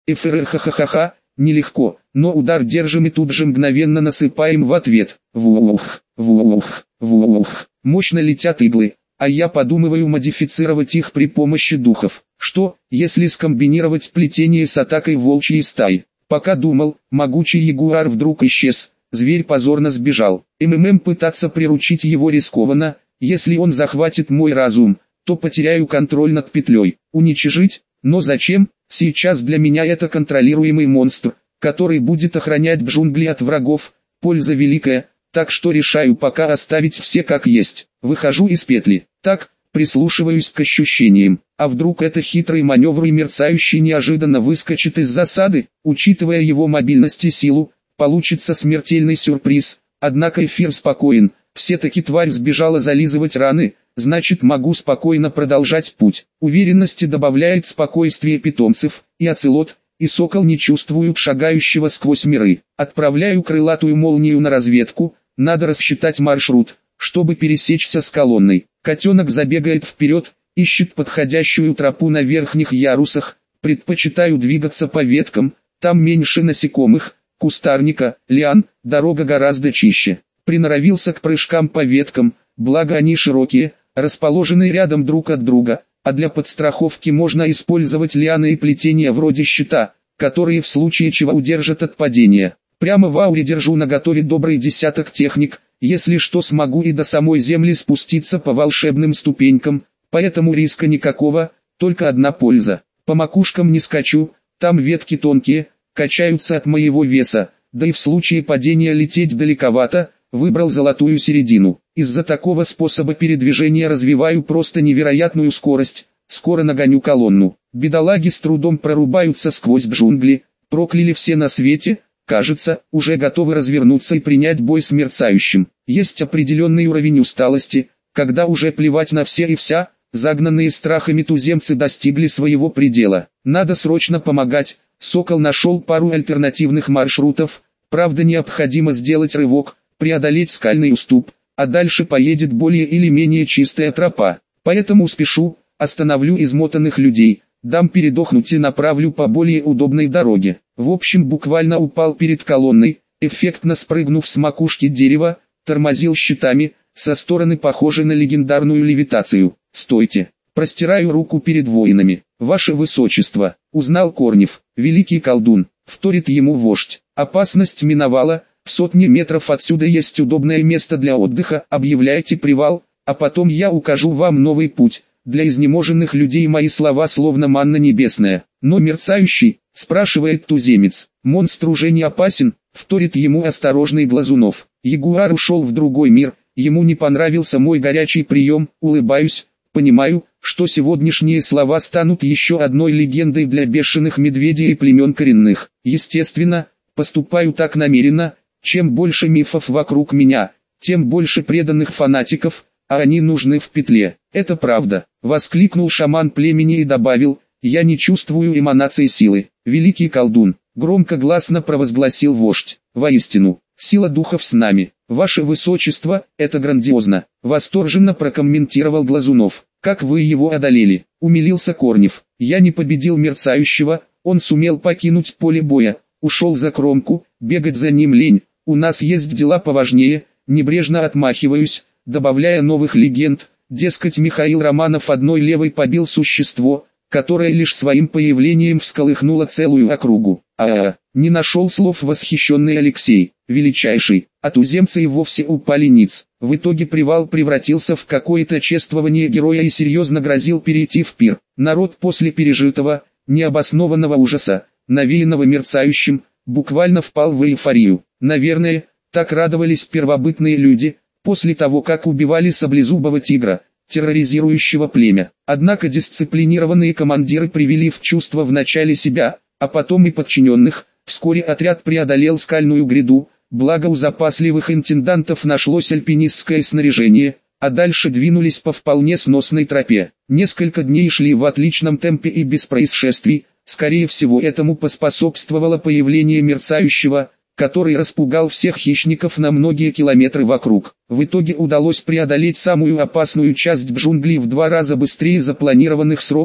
Ха-ха-ха-ха, нелегко, но удар держим и тут же мгновенно насыпаем в ответ. Вух, вух, вух. Мощно летят иглы, а я подумываю модифицировать их при помощи духов. Что, если скомбинировать плетение с атакой волчьей стаи? Пока думал, могучий ягуар вдруг исчез, зверь позорно сбежал. Пытаться приручить его рискованно, если он захватит мой разум, то потеряю контроль над петлей. Уничижить? Но зачем? Сейчас для меня это контролируемый монстр, который будет охранять джунгли от врагов, польза великая, так что решаю пока оставить все как есть. Выхожу из петли, так, прислушиваюсь к ощущениям, а вдруг это хитрый маневр и мерцающий неожиданно выскочит из засады, учитывая его мобильность и силу, получится смертельный сюрприз, однако эфир спокоен, все-таки тварь сбежала зализывать раны, значит могу спокойно продолжать путь. Уверенности добавляет спокойствие питомцев, и оцелот, и сокол не чувствуют шагающего сквозь миры. Отправляю крылатую молнию на разведку, надо рассчитать маршрут, чтобы пересечься с колонной. Котенок забегает вперед, ищет подходящую тропу на верхних ярусах, предпочитаю двигаться по веткам, там меньше насекомых, кустарника, лиан, дорога гораздо чище. Приноровился к прыжкам по веткам, благо они широкие, расположены рядом друг от друга, а для подстраховки можно использовать лианы и плетения вроде щита, которые в случае чего удержат от падения. Прямо в ауре держу наготове добрый десяток техник, если что смогу и до самой земли спуститься по волшебным ступенькам, поэтому риска никакого, только одна польза. По макушкам не скачу, там ветки тонкие, качаются от моего веса, да и в случае падения лететь далековато, выбрал золотую середину. Из-за такого способа передвижения развиваю просто невероятную скорость, скоро нагоню колонну. Бедолаги с трудом прорубаются сквозь джунгли, прокляли все на свете, кажется, уже готовы развернуться и принять бой с мерцающим. Есть определенный уровень усталости, когда уже плевать на все и вся, загнанные страхами туземцы достигли своего предела. Надо срочно помогать, сокол нашел пару альтернативных маршрутов, правда необходимо сделать рывок, преодолеть скальный уступ, а дальше поедет более или менее чистая тропа. Поэтому спешу, остановлю измотанных людей, дам передохнуть и направлю по более удобной дороге. В общем буквально упал перед колонной, эффектно спрыгнув с макушки дерева, тормозил щитами, со стороны похожей на легендарную левитацию. «Стойте!» Простираю руку перед воинами. «Ваше Высочество!» Узнал Корнев, великий колдун, вторит ему вождь. Опасность миновала. В сотне метров отсюда есть удобное место для отдыха, объявляйте привал, а потом я укажу вам новый путь. Для изнеможенных людей мои слова словно манна небесная. Но мерцающий, спрашивает туземец, монстр уже не опасен, вторит ему осторожный Глазунов. Ягуар ушел в другой мир, ему не понравился мой горячий прием, улыбаюсь, понимаю, что сегодняшние слова станут еще одной легендой для бешеных медведей и племен коренных. Естественно, поступаю так намеренно. Чем больше мифов вокруг меня, тем больше преданных фанатиков, а они нужны в петле. Это правда, воскликнул шаман племени и добавил, я не чувствую эманации силы. Великий колдун, громко-гласно провозгласил вождь, воистину, сила духов с нами. Ваше Высочество, это грандиозно, восторженно прокомментировал Глазунов. Как вы его одолели? Умилился Корнев. Я не победил мерцающего, он сумел покинуть поле боя, ушел за кромку, бегать за ним лень. У нас есть дела поважнее, небрежно отмахиваюсь, добавляя новых легенд, дескать Михаил Романов одной левой побил существо, которое лишь своим появлением всколыхнуло целую округу. Не нашел слов восхищенный Алексей, величайший, а туземцы и вовсе упали ниц. В итоге привал превратился в какое-то чествование героя и серьезно грозил перейти в пир. Народ после пережитого, необоснованного ужаса, навеянного мерцающим, буквально впал в эйфорию. Наверное, так радовались первобытные люди, после того как убивали саблезубого тигра, терроризирующего племя. Однако дисциплинированные командиры привели в чувство вначале себя, а потом и подчиненных. Вскоре отряд преодолел скальную гряду, благо у запасливых интендантов нашлось альпинистское снаряжение, а дальше двинулись по вполне сносной тропе. Несколько дней шли в отличном темпе и без происшествий. Скорее всего этому поспособствовало появление мерцающего, который распугал всех хищников на многие километры вокруг. В итоге удалось преодолеть самую опасную часть джунглей в 2 раза быстрее запланированных сроков,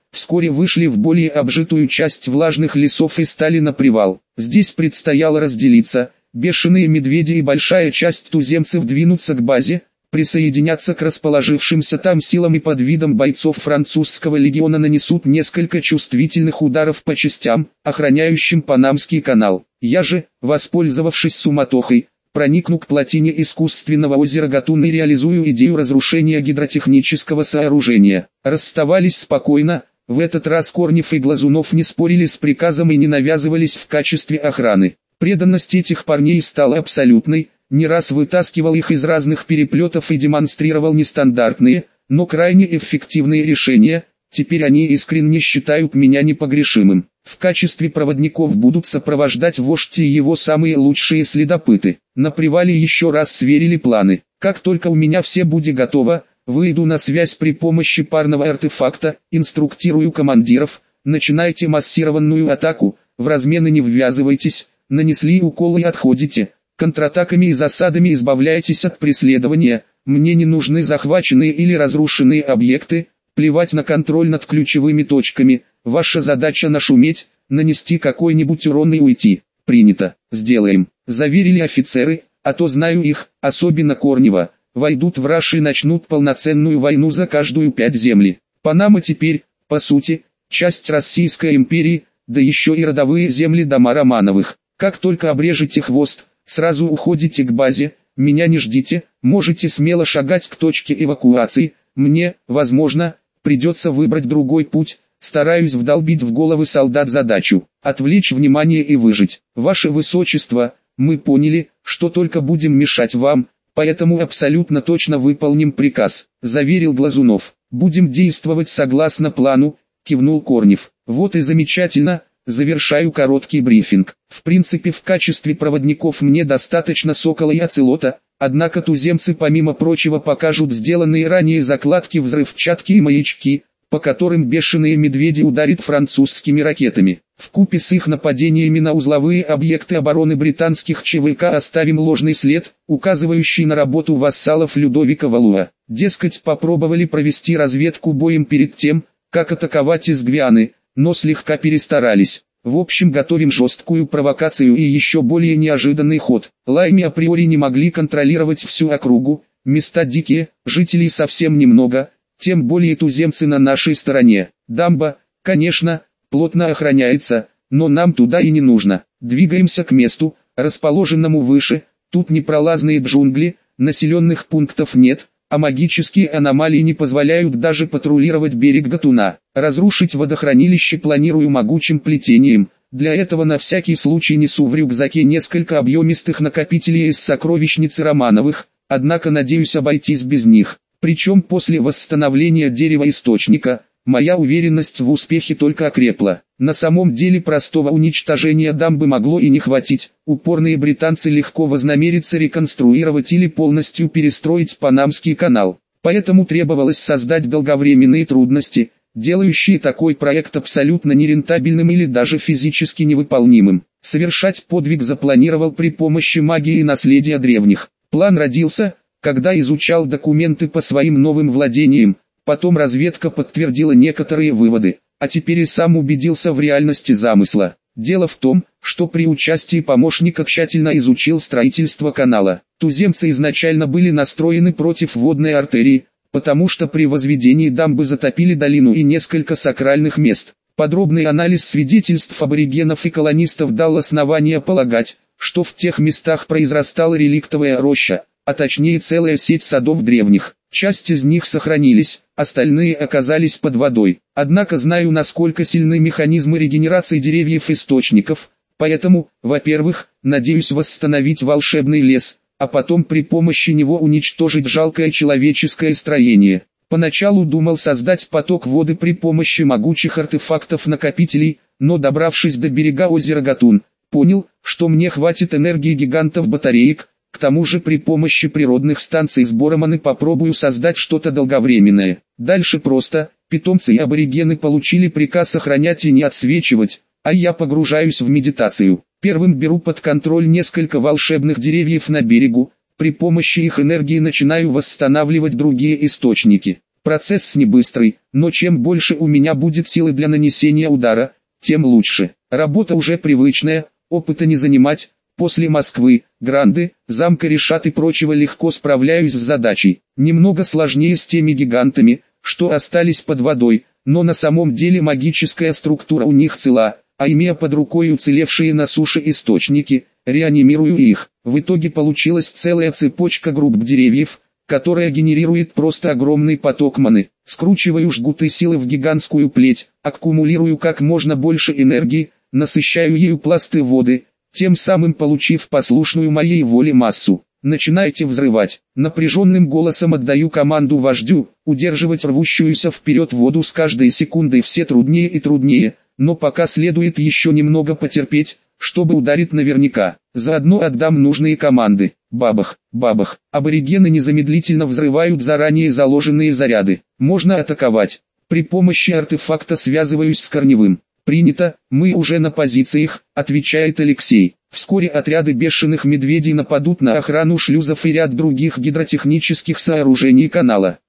вскоре вышли в более обжитую часть влажных лесов и стали на привал. Здесь предстояло разделиться, бешеные медведи и большая часть туземцев двинуться к базе, присоединяться к расположившимся там силам и под видом бойцов французского легиона нанесут несколько чувствительных ударов по частям, охраняющим Панамский канал. Я же, воспользовавшись суматохой, проникну к плотине искусственного озера Гатун и реализую идею разрушения гидротехнического сооружения. Расставались спокойно, в этот раз Корнев и Глазунов не спорили с приказом и не навязывались в качестве охраны. Преданность этих парней стала абсолютной, не раз вытаскивал их из разных переплетов и демонстрировал нестандартные, но крайне эффективные решения. Теперь они искренне считают меня непогрешимым. В качестве проводников будут сопровождать вождь и его самые лучшие следопыты. На привале еще раз сверили планы. Как только у меня все будет готово, выйду на связь при помощи парного артефакта, инструктирую командиров, начинайте массированную атаку, в размены не ввязывайтесь, нанесли уколы и отходите. Контратаками и засадами избавляйтесь от преследования, мне не нужны захваченные или разрушенные объекты, плевать на контроль над ключевыми точками, ваша задача нашуметь, нанести какой-нибудь урон и уйти. Принято, сделаем, заверили офицеры, а то знаю их, особенно Корнева, войдут в раж и начнут полноценную войну за каждую 5 земли. Панама теперь, по сути, часть Российской империи, да еще и родовые земли дома Романовых. Как только обрежете хвост, сразу уходите к базе, меня не ждите, можете смело шагать к точке эвакуации, мне, возможно, придется выбрать другой путь, стараюсь вдолбить в головы солдат задачу, отвлечь внимание и выжить. Ваше Высочество, мы поняли, что только будем мешать вам, поэтому абсолютно точно выполним приказ, заверил Глазунов. Будем действовать согласно плану, кивнул Корнев. Вот и замечательно. Завершаю короткий брифинг. В принципе, в качестве проводников мне достаточно Сокола и Оцелота, однако туземцы помимо прочего покажут сделанные ранее закладки взрывчатки и маячки, по которым бешеные медведи ударят французскими ракетами. Вкупе с их нападениями на узловые объекты обороны британских ЧВК оставим ложный след, указывающий на работу вассалов Людовика Валуа. Дескать, попробовали провести разведку боем перед тем, как атаковать из Гвианы, но слегка перестарались. В общем, готовим жесткую провокацию и еще более неожиданный ход. Лайми априори не могли контролировать всю округу, места дикие, жителей совсем немного, тем более туземцы на нашей стороне. Дамба, конечно, плотно охраняется, но нам туда и не нужно. Двигаемся к месту, расположенному выше, тут непролазные джунгли, населенных пунктов нет, а магические аномалии не позволяют даже патрулировать берег Гатуна. Разрушить водохранилище планирую могучим плетением, для этого на всякий случай несу в рюкзаке несколько объемистых накопителей из сокровищницы Романовых, однако надеюсь обойтись без них. Причем после восстановления дерева источника, моя уверенность в успехе только окрепла. На самом деле простого уничтожения дамбы могло и не хватить, упорные британцы легко вознамерятся реконструировать или полностью перестроить Панамский канал. Поэтому требовалось создать долговременные трудности, делающие такой проект абсолютно нерентабельным или даже физически невыполнимым. Совершать подвиг запланировал при помощи магии и наследия древних. План родился, когда изучал документы по своим новым владениям, потом разведка подтвердила некоторые выводы, а теперь и сам убедился в реальности замысла. Дело в том, что при участии помощника тщательно изучил строительство канала. Туземцы изначально были настроены против водной артерии, потому что при возведении дамбы затопили долину и несколько сакральных мест. Подробный анализ свидетельств аборигенов и колонистов дал основание полагать, что в тех местах произрастала реликтовая роща, а точнее целая сеть садов древних. Часть из них сохранились, остальные оказались под водой. Однако знаю, насколько сильны механизмы регенерации деревьев-источников, поэтому, во-первых, надеюсь восстановить волшебный лес, а потом при помощи него уничтожить жалкое человеческое строение. Поначалу думал создать поток воды при помощи могучих артефактов-накопителей, но добравшись до берега озера Гатун, понял, что мне хватит энергии гигантов-батареек. К тому же при помощи природных станций сбора маны попробую создать что-то долговременное. Дальше просто, питомцы и аборигены получили приказ охранять и не отсвечивать, а я погружаюсь в медитацию. Первым беру под контроль несколько волшебных деревьев на берегу, при помощи их энергии начинаю восстанавливать другие источники. Процесс не быстрый, но чем больше у меня будет силы для нанесения удара, тем лучше. Работа уже привычная, опыта не занимать. После Москвы, Гранды, замка Решат и прочего легко справляюсь с задачей. Немного сложнее с теми гигантами, что остались под водой, но на самом деле магическая структура у них цела, а имея под рукой уцелевшие на суше источники, реанимирую их. В итоге получилась целая цепочка групп деревьев, которая генерирует просто огромный поток маны. Скручиваю жгуты силы в гигантскую плеть, аккумулирую как можно больше энергии, насыщаю ею пласты воды, тем самым получив послушную моей воле массу. Начинайте взрывать. Напряженным голосом отдаю команду вождю, удерживать рвущуюся вперед воду с каждой секундой все труднее и труднее, но пока следует еще немного потерпеть, чтобы ударить наверняка. Заодно отдам нужные команды. Бабах, бабах. Аборигены незамедлительно взрывают заранее заложенные заряды. Можно атаковать. При помощи артефакта связываюсь с Корневым. «Принято, мы уже на позициях», — отвечает Алексей. Вскоре отряды бешеных медведей нападут на охрану шлюзов и ряд других гидротехнических сооружений канала.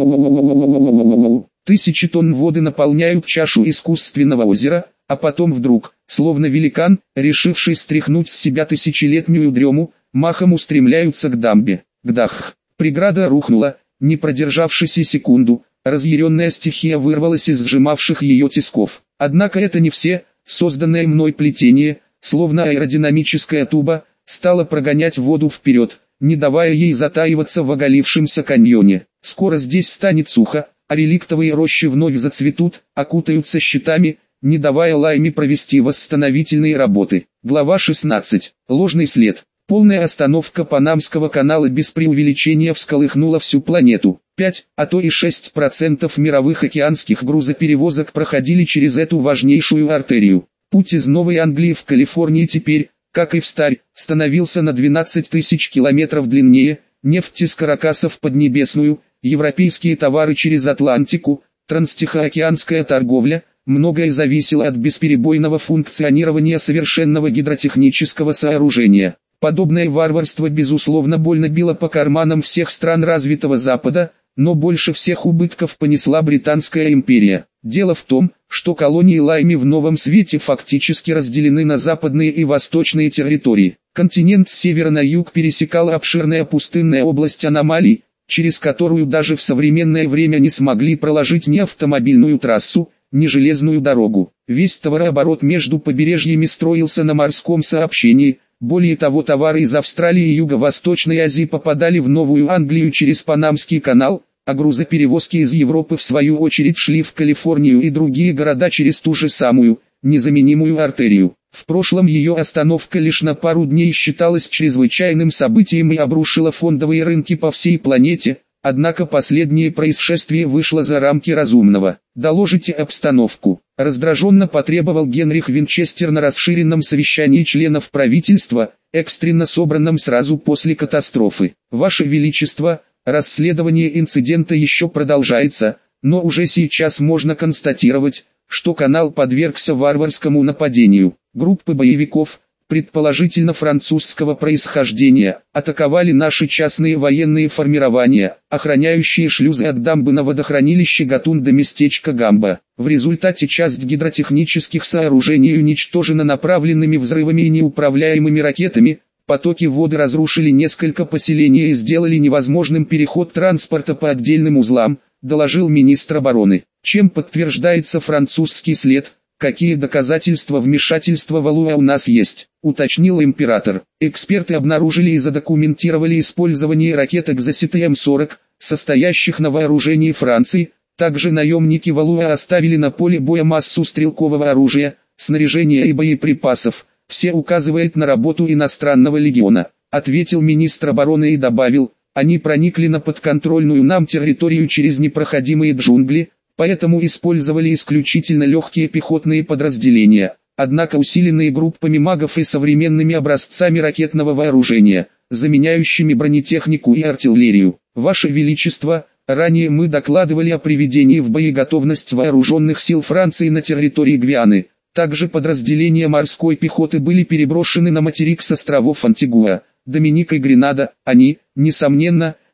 Тысячи тонн воды наполняют чашу искусственного озера, а потом вдруг, словно великан, решивший стряхнуть с себя тысячелетнюю дрему, махом устремляются к дамбе. Гдах! Преграда рухнула, не продержавшись и секунду, разъяренная стихия вырвалась из сжимавших ее тисков. Однако это не все, созданное мной плетение, словно аэродинамическая туба, стало прогонять воду вперед, не давая ей затаиваться в оголившемся каньоне. Скоро здесь станет сухо, а реликтовые рощи вновь зацветут, окутаются щитами, не давая Лайме провести восстановительные работы. Глава 16. Ложный след. Полная остановка Панамского канала без преувеличения всколыхнула всю планету. 5, а то и 6% мировых океанских грузоперевозок проходили через эту важнейшую артерию. Путь из Новой Англии в Калифорнию теперь, как и встарь, становился на 12 тысяч километров длиннее, нефть из Каракаса в Поднебесную, европейские товары через Атлантику, транстихоокеанская торговля, многое зависело от бесперебойного функционирования совершенного гидротехнического сооружения. Подобное варварство безусловно больно било по карманам всех стран развитого Запада, но больше всех убытков понесла Британская империя. Дело в том, что колонии Лайме в Новом Свете фактически разделены на западные и восточные территории. Континент с севера на юг пересекала обширная пустынная область аномалий, через которую даже в современное время не смогли проложить ни автомобильную трассу, ни железную дорогу. Весь товарооборот между побережьями строился на морском сообщении. Более того, товары из Австралии и Юго-Восточной Азии попадали в Новую Англию через Панамский канал, а грузоперевозки из Европы в свою очередь шли в Калифорнию и другие города через ту же самую, незаменимую артерию. В прошлом ее остановка лишь на пару дней считалась чрезвычайным событием и обрушила фондовые рынки по всей планете, однако последнее происшествие вышло за рамки разумного. «Доложите обстановку», — раздраженно потребовал Генрих Винчестер на расширенном совещании членов правительства, экстренно собранном сразу после катастрофы. «Ваше Величество, расследование инцидента еще продолжается, но уже сейчас можно констатировать, что канал подвергся варварскому нападению. Группы боевиков, предположительно французского происхождения, атаковали наши частные военные формирования, охраняющие шлюзы от дамбы на водохранилище Гатун до местечка Гамба. В результате часть гидротехнических сооружений уничтожена направленными взрывами и неуправляемыми ракетами, потоки воды разрушили несколько поселений и сделали невозможным переход транспорта по отдельным узлам, доложил министр обороны. Чем подтверждается французский след? Какие доказательства вмешательства Валуа у нас есть, уточнил император. Эксперты обнаружили и задокументировали использование ракеток ЗСТМ-40, состоящих на вооружении Франции. Также наемники Валуа оставили на поле боя массу стрелкового оружия, снаряжения и боеприпасов. Все указывает на работу иностранного легиона, ответил министр обороны и добавил, они проникли на подконтрольную нам территорию через непроходимые джунгли, поэтому использовали исключительно легкие пехотные подразделения, однако усиленные группами магов и современными образцами ракетного вооружения, заменяющими бронетехнику и артиллерию. Ваше Величество, ранее мы докладывали о приведении в боеготовность вооруженных сил Франции на территории Гвианы. Также подразделения морской пехоты были переброшены на материк с островов Антигуа, Доминика и Гренада. Они, несомненно,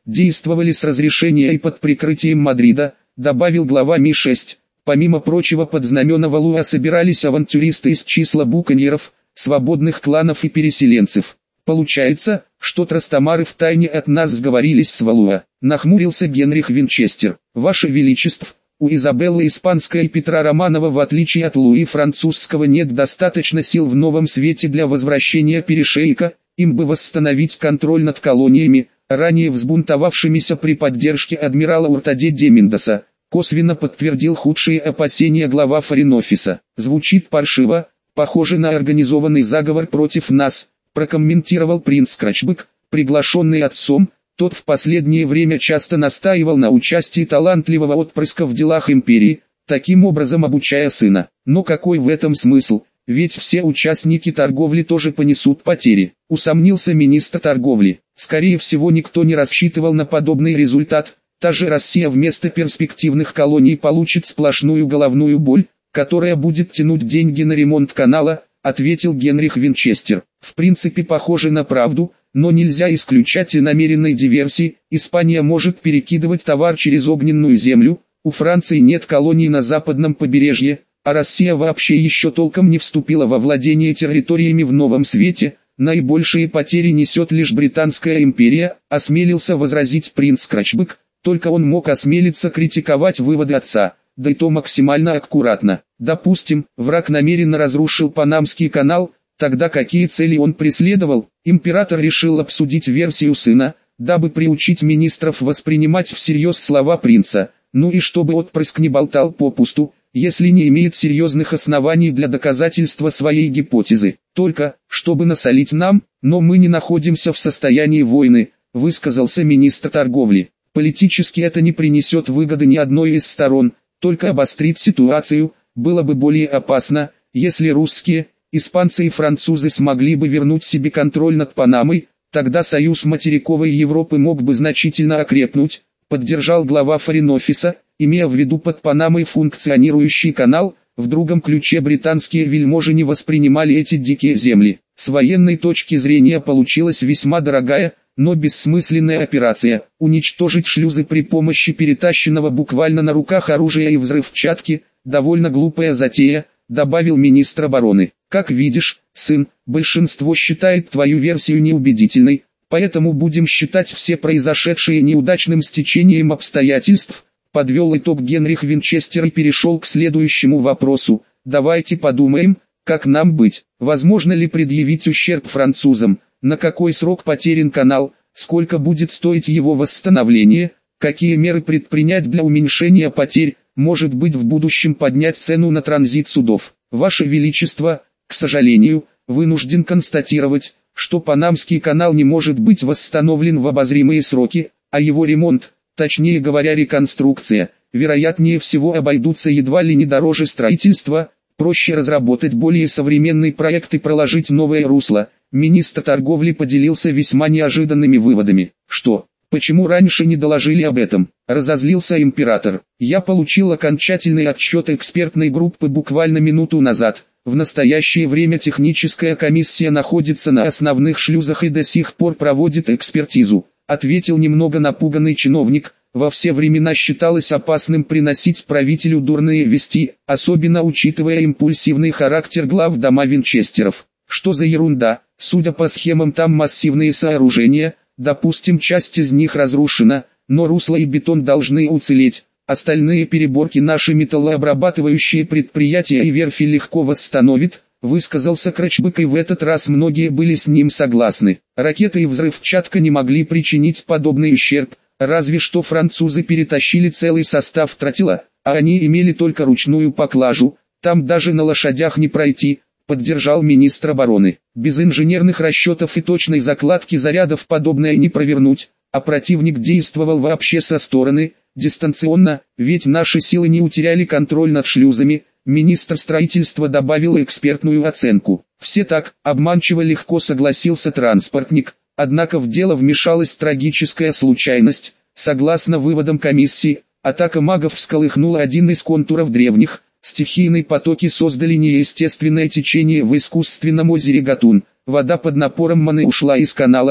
действовали с разрешения и под прикрытием Мадрида, добавил глава Ми-6. Помимо прочего, под знамена Валуа собирались авантюристы из числа буконьеров, свободных кланов и переселенцев. Получается, что Трастамары втайне от нас сговорились с Валуа. Нахмурился Генрих Винчестер. Ваше Величество, у Изабеллы Испанской и Петра Романова в отличие от Луи Французского нет достаточно сил в новом свете для возвращения перешейка, им бы восстановить контроль над колониями, ранее взбунтовавшимися при поддержке адмирала Уртаде де Мендоса, косвенно подтвердил худшие опасения глава Форин-офиса. Звучит паршиво, похоже на организованный заговор против нас, прокомментировал принц Крачбек, приглашенный отцом. Тот в последнее время часто настаивал на участии талантливого отпрыска в делах империи, таким образом обучая сына. Но какой в этом смысл, ведь все участники торговли тоже понесут потери, усомнился министр торговли. Скорее всего никто не рассчитывал на подобный результат, та же Россия вместо перспективных колоний получит сплошную головную боль, которая будет тянуть деньги на ремонт канала, ответил Генрих Винчестер. В принципе похоже на правду, но нельзя исключать и намеренной диверсии. Испания может перекидывать товар через огненную землю, у Франции нет колоний на западном побережье, а Россия вообще еще толком не вступила во владение территориями в новом свете, наибольшие потери несет лишь Британская империя, осмелился возразить принц Крачбек, только он мог осмелиться критиковать выводы отца, да и то максимально аккуратно. Допустим, враг намеренно разрушил Панамский канал, тогда какие цели он преследовал? Император решил обсудить версию сына, дабы приучить министров воспринимать всерьез слова принца, ну и чтобы отпрыск не болтал попусту, если не имеет серьезных оснований для доказательства своей гипотезы. Только, чтобы насолить нам, но мы не находимся в состоянии войны, высказался министр торговли. Политически это не принесет выгоды ни одной из сторон, только обострит ситуацию. Было бы более опасно, если русские, испанцы и французы смогли бы вернуть себе контроль над Панамой, тогда союз материковой Европы мог бы значительно окрепнуть, поддержал глава Форин-офиса, имея в виду под Панамой функционирующий канал. В другом ключе британские вельможи не воспринимали эти дикие земли. С военной точки зрения получилась весьма дорогая, но бессмысленная операция – уничтожить шлюзы при помощи перетащенного буквально на руках оружия и взрывчатки, довольно глупая затея, добавил министр обороны. Как видишь, сын, большинство считает твою версию неубедительной, поэтому будем считать все произошедшие неудачным стечением обстоятельств, подвел итог Генрих Винчестер и перешел к следующему вопросу. Давайте подумаем, как нам быть, возможно ли предъявить ущерб французам, на какой срок потерян канал, сколько будет стоить его восстановление, какие меры предпринять для уменьшения потерь, может быть в будущем поднять цену на транзит судов. Ваше Величество, к сожалению, вынужден констатировать, что Панамский канал не может быть восстановлен в обозримые сроки, а его ремонт, точнее говоря реконструкция, вероятнее всего обойдутся едва ли не дороже строительства. Проще разработать более современный проект и проложить новое русло. Министр торговли поделился весьма неожиданными выводами. Что? Почему раньше не доложили об этом? Разозлился император. Я получил окончательный отчет экспертной группы буквально минуту назад. В настоящее время техническая комиссия находится на основных шлюзах и до сих пор проводит экспертизу, ответил немного напуганный чиновник. Во все времена считалось опасным приносить правителю дурные вести, особенно учитывая импульсивный характер глав дома Винчестеров. Что за ерунда, судя по схемам там массивные сооружения, допустим часть из них разрушена, но русло и бетон должны уцелеть, остальные переборки наши металлообрабатывающие предприятия и верфи легко восстановит, высказался Крачбек, и в этот раз многие были с ним согласны. Ракеты и взрывчатка не могли причинить подобный ущерб. Разве что французы перетащили целый состав тротила, а они имели только ручную поклажу, там даже на лошадях не пройти, поддержал министр обороны. Без инженерных расчетов и точной закладки зарядов подобное не провернуть, а противник действовал вообще со стороны, дистанционно, ведь наши силы не утеряли контроль над шлюзами. Министр строительства добавил экспертную оценку. Все так, обманчиво легко согласился транспортник. Однако в дело вмешалась трагическая случайность. Согласно выводам комиссии, атака магов всколыхнула один из контуров древних. Стихийные потоки создали неестественное течение в искусственном озере Гатун. Вода под напором маны ушла из канала.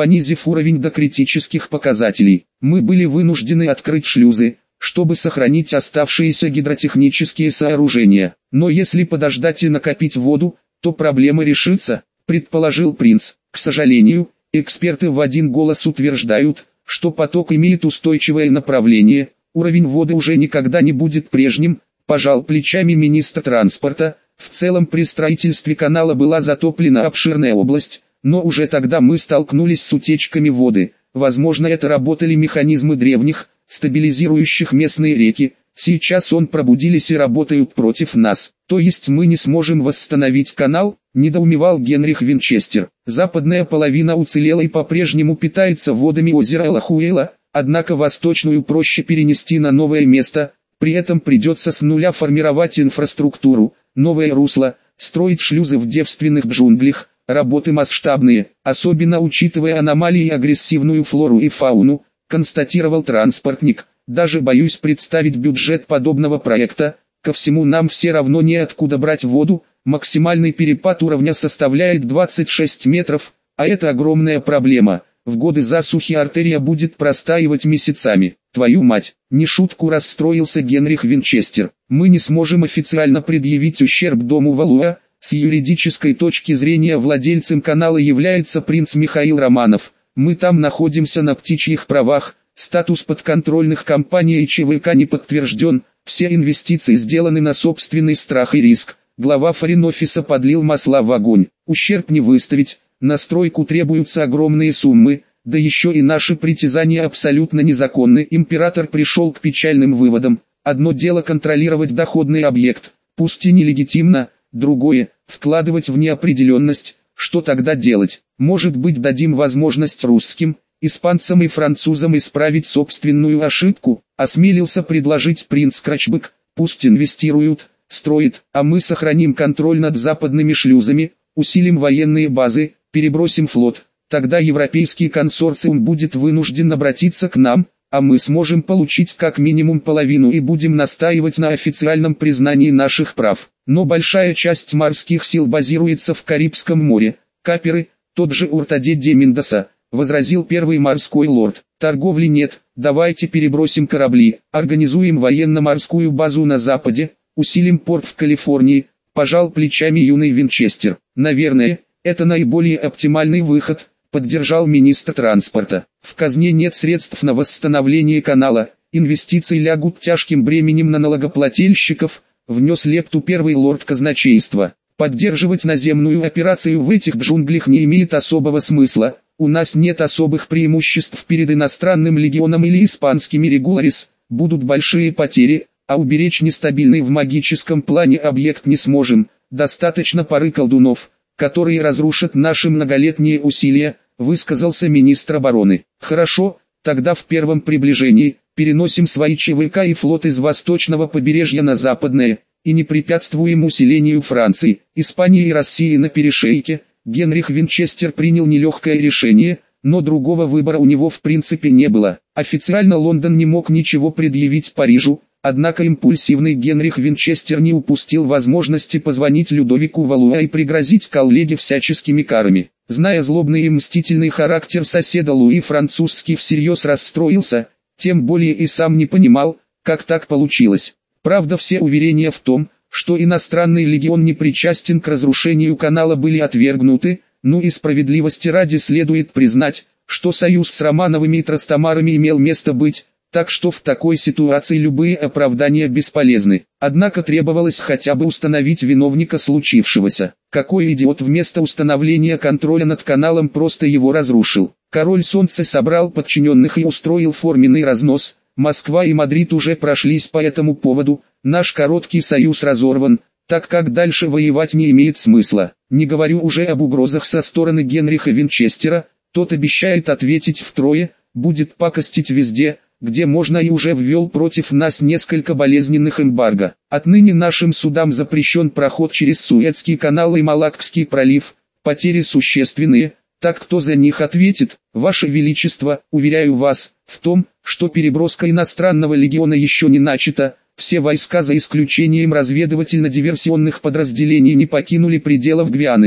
понизив уровень до критических показателей. Мы были вынуждены открыть шлюзы, чтобы сохранить оставшиеся гидротехнические сооружения. Но если подождать и накопить воду, то проблема решится, предположил принц. К сожалению, эксперты в один голос утверждают, что поток имеет устойчивое направление, уровень воды уже никогда не будет прежним, пожал плечами министр транспорта. В целом при строительстве канала была затоплена обширная область, но уже тогда мы столкнулись с утечками воды. Возможно, это работали механизмы древних, стабилизирующих местные реки. Сейчас он пробудились и работают против нас. То есть мы не сможем восстановить канал, недоумевал Генрих Винчестер. Западная половина уцелела и по-прежнему питается водами озера Алахуэла, однако восточную проще перенести на новое место, при этом придется с нуля формировать инфраструктуру, новое русло, строить шлюзы в девственных джунглях, работы масштабные, особенно учитывая аномалии и агрессивную флору и фауну, констатировал транспортник. Даже боюсь представить бюджет подобного проекта. Ко всему нам все равно неоткуда брать воду, максимальный перепад уровня составляет 26 метров, а это огромная проблема. В годы засухи артерия будет простаивать месяцами. Твою мать, не шутку расстроился Генрих Винчестер. Мы не сможем официально предъявить ущерб дому Валуа. С юридической точки зрения владельцем канала является принц Михаил Романов. Мы там находимся на птичьих правах. Статус подконтрольных компаний и ЧВК не подтвержден, все инвестиции сделаны на собственный страх и риск. Глава форин-офиса подлил масла в огонь. Ущерб не выставить, на стройку требуются огромные суммы, да еще и наши притязания абсолютно незаконны. Император пришел к печальным выводам. Одно дело контролировать доходный объект, пусть и нелегитимно, другое – вкладывать в неопределенность. Что тогда делать? Может быть, дадим возможность русским, испанцам и французам исправить собственную ошибку, осмелился предложить принц Крачбек. Пусть инвестируют, строят, а мы сохраним контроль над западными шлюзами, усилим военные базы, перебросим флот. Тогда европейский консорциум будет вынужден обратиться к нам, а мы сможем получить как минимум половину и будем настаивать на официальном признании наших прав. Но большая часть морских сил базируется в Карибском море. Каперы, тот же Уртаде де Мендоса, возразил первый морской лорд. Торговли нет, давайте перебросим корабли, организуем военно-морскую базу на западе, усилим порт в Калифорнии, пожал плечами юный Винчестер. Наверное, это наиболее оптимальный выход, поддержал министр транспорта. В казне нет средств на восстановление канала, инвестиции лягут тяжким бременем на налогоплательщиков, внес лепту первый лорд казначейства. Поддерживать наземную операцию в этих джунглях не имеет особого смысла. У нас нет особых преимуществ перед иностранным легионом или испанскими регуларис, будут большие потери, а уберечь нестабильный в магическом плане объект не сможем. Достаточно пары колдунов, которые разрушат наши многолетние усилия, высказался министр обороны. Хорошо, тогда в первом приближении переносим свои ЧВК и флот из восточного побережья на западное, и не препятствуем усилению Франции, Испании и России на перешейке. Генрих Винчестер принял нелегкое решение, но другого выбора у него в принципе не было. Официально Лондон не мог ничего предъявить Парижу, однако импульсивный Генрих Винчестер не упустил возможности позвонить Людовику Валуа и пригрозить коллеге всяческими карами. Зная злобный и мстительный характер соседа, Луи Французский всерьез расстроился, тем более и сам не понимал, как так получилось. Правда, все уверения в том, что иностранный легион не причастен к разрушению канала, были отвергнуты, и справедливости ради следует признать, что союз с Романовыми и Трастамарами имел место быть, так что в такой ситуации любые оправдания бесполезны. Однако требовалось хотя бы установить виновника случившегося. Какой идиот вместо установления контроля над каналом просто его разрушил. Король Солнца собрал подчиненных и устроил форменный разнос. Москва и Мадрид уже прошлись по этому поводу. Наш короткий союз разорван, так как дальше воевать не имеет смысла. Не говорю уже об угрозах со стороны Генриха Винчестера. Тот обещает ответить втрое, будет пакостить везде, где можно, и уже ввел против нас несколько болезненных эмбарго. Отныне нашим судам запрещен проход через Суэцкий канал и Малаккский пролив. Потери существенные. Так кто за них ответит? Ваше Величество, уверяю вас в том, что переброска иностранного легиона еще не начата. Все войска за исключением разведывательно-диверсионных подразделений не покинули пределов Гвианы.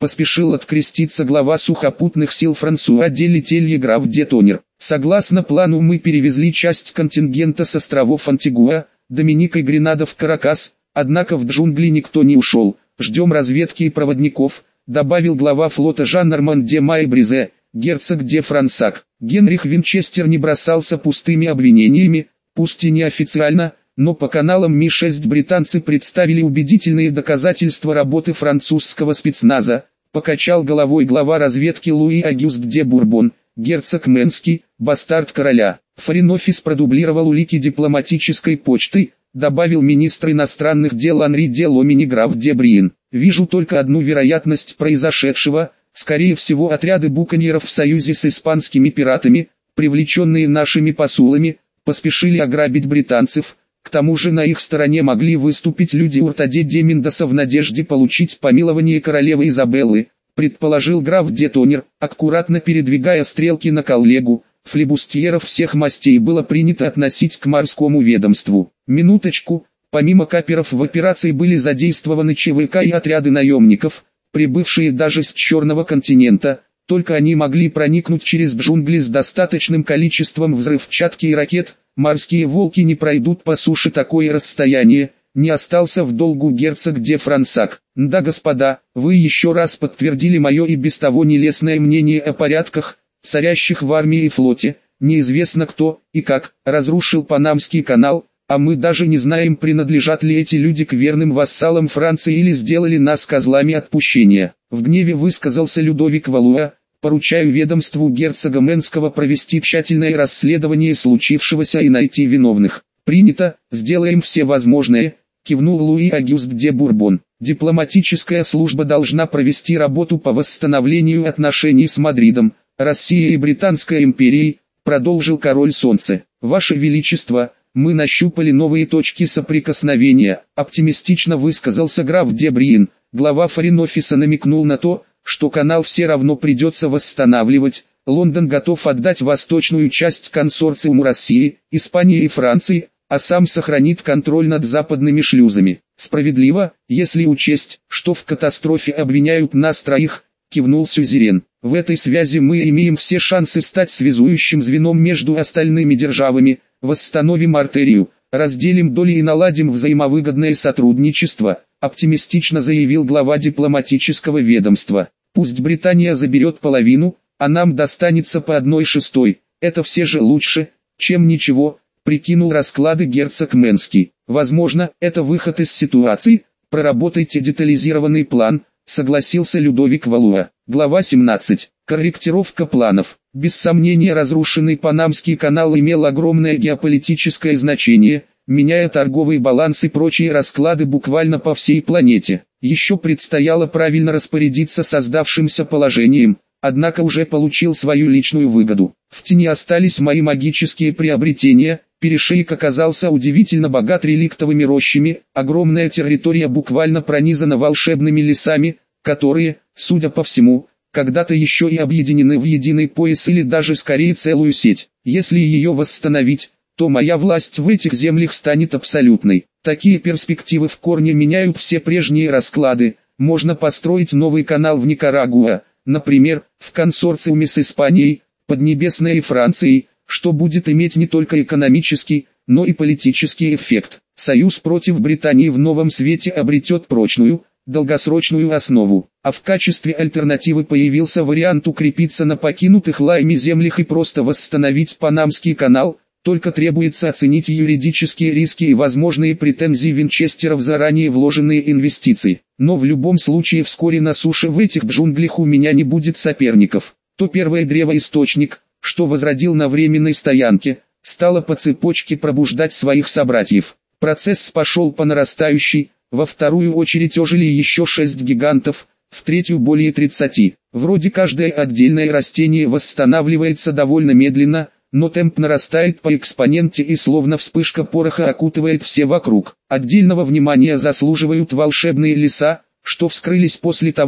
поспешил откреститься глава сухопутных сил Франсуа де Летелье граф де Тонер. Согласно плану мы перевезли часть контингента с островов Антигуа, Доминика и Гренада в Каракас, однако в джунгли никто не ушел, ждем разведки и проводников, добавил глава флота Жан-Арман де Май-Бризе, герцог де Франсак. Генрих Винчестер не бросался пустыми обвинениями, пусть и неофициально, но по каналам Ми-6 британцы представили убедительные доказательства работы французского спецназа, покачал головой глава разведки Луи Агюст де Бурбон, герцог Менский, бастард короля. Форин-офис продублировал улики дипломатической почты, добавил министр иностранных дел Анри де Ломини граф де Бриен. Вижу только одну вероятность произошедшего, скорее всего отряды буконьеров в союзе с испанскими пиратами, привлеченные нашими посулами, поспешили ограбить британцев. К тому же на их стороне могли выступить люди Уртаде де Мендоса в надежде получить помилование королевы Изабеллы, предположил граф де Тонер, аккуратно передвигая стрелки на коллегу. Флибустьеров всех мастей было принято относить к морскому ведомству. Минуточку, помимо каперов в операции были задействованы ЧВК и отряды наемников, прибывшие даже с Черного континента, только они могли проникнуть через джунгли с достаточным количеством взрывчатки и ракет. Морские волки не пройдут по суше такое расстояние, не остался в долгу герцог де Франсак. Да, господа, вы еще раз подтвердили мое и без того нелестное мнение о порядках, царящих в армии и флоте. Неизвестно кто и как разрушил Панамский канал, а мы даже не знаем, принадлежат ли эти люди к верным вассалам Франции или сделали нас козлами отпущения. В гневе высказался Людовик Валуа. Поручаю ведомству герцога Менского провести тщательное расследование случившегося и найти виновных. Принято, сделаем все возможное, кивнул Луи Агюст де Бурбон. Дипломатическая служба должна провести работу по восстановлению отношений с Мадридом, Россией и Британской империей, продолжил король Солнце. Ваше Величество, мы нащупали новые точки соприкосновения, оптимистично высказался граф де Бриен. Глава Форин-офиса намекнул на то, что канал все равно придется восстанавливать. Лондон готов отдать восточную часть консорциуму России, Испании и Франции, а сам сохранит контроль над западными шлюзами. Справедливо, если учесть, что в катастрофе обвиняют нас троих, кивнул сюзерен. В этой связи мы имеем все шансы стать связующим звеном между остальными державами, восстановим артерию, разделим доли и наладим взаимовыгодное сотрудничество, оптимистично заявил глава дипломатического ведомства. Пусть Британия заберет половину, а нам достанется по 1/6, это все же лучше, чем ничего, прикинул расклады герцог Менский. Возможно, это выход из ситуации, проработайте детализированный план, согласился Людовик Валуа. Глава 17. Корректировка планов. Без сомнения разрушенный Панамский канал имел огромное геополитическое значение, меняя торговый баланс и прочие расклады буквально по всей планете. Еще предстояло правильно распорядиться создавшимся положением, однако уже получил свою личную выгоду. В тени остались мои магические приобретения, перешейк оказался удивительно богат реликтовыми рощами, огромная территория буквально пронизана волшебными лесами, которые, судя по всему, когда-то еще и объединены в единый пояс или даже скорее целую сеть. Если ее восстановить, то моя власть в этих землях станет абсолютной. Такие перспективы в корне меняют все прежние расклады. Можно построить новый канал в Никарагуа, например, в консорциуме с Испанией, Поднебесной и Францией, что будет иметь не только экономический, но и политический эффект. Союз против Британии в новом свете обретет прочную, долгосрочную основу, а в качестве альтернативы появился вариант укрепиться на покинутых Лайми землях и просто восстановить Панамский канал, только требуется оценить юридические риски и возможные претензии Винчестеров заранее вложенные инвестиции. Но в любом случае вскоре на суше в этих джунглях у меня не будет соперников. То первое древоисточник, что возродил на временной стоянке, стало по цепочке пробуждать своих собратьев. Процесс пошел по нарастающей. Во вторую очередь ожили еще 6 гигантов, в третью более 30. Вроде каждое отдельное растение восстанавливается довольно медленно, но темп нарастает по экспоненте и словно вспышка пороха окутывает все вокруг. Отдельного внимания заслуживают волшебные леса, что вскрылись после того,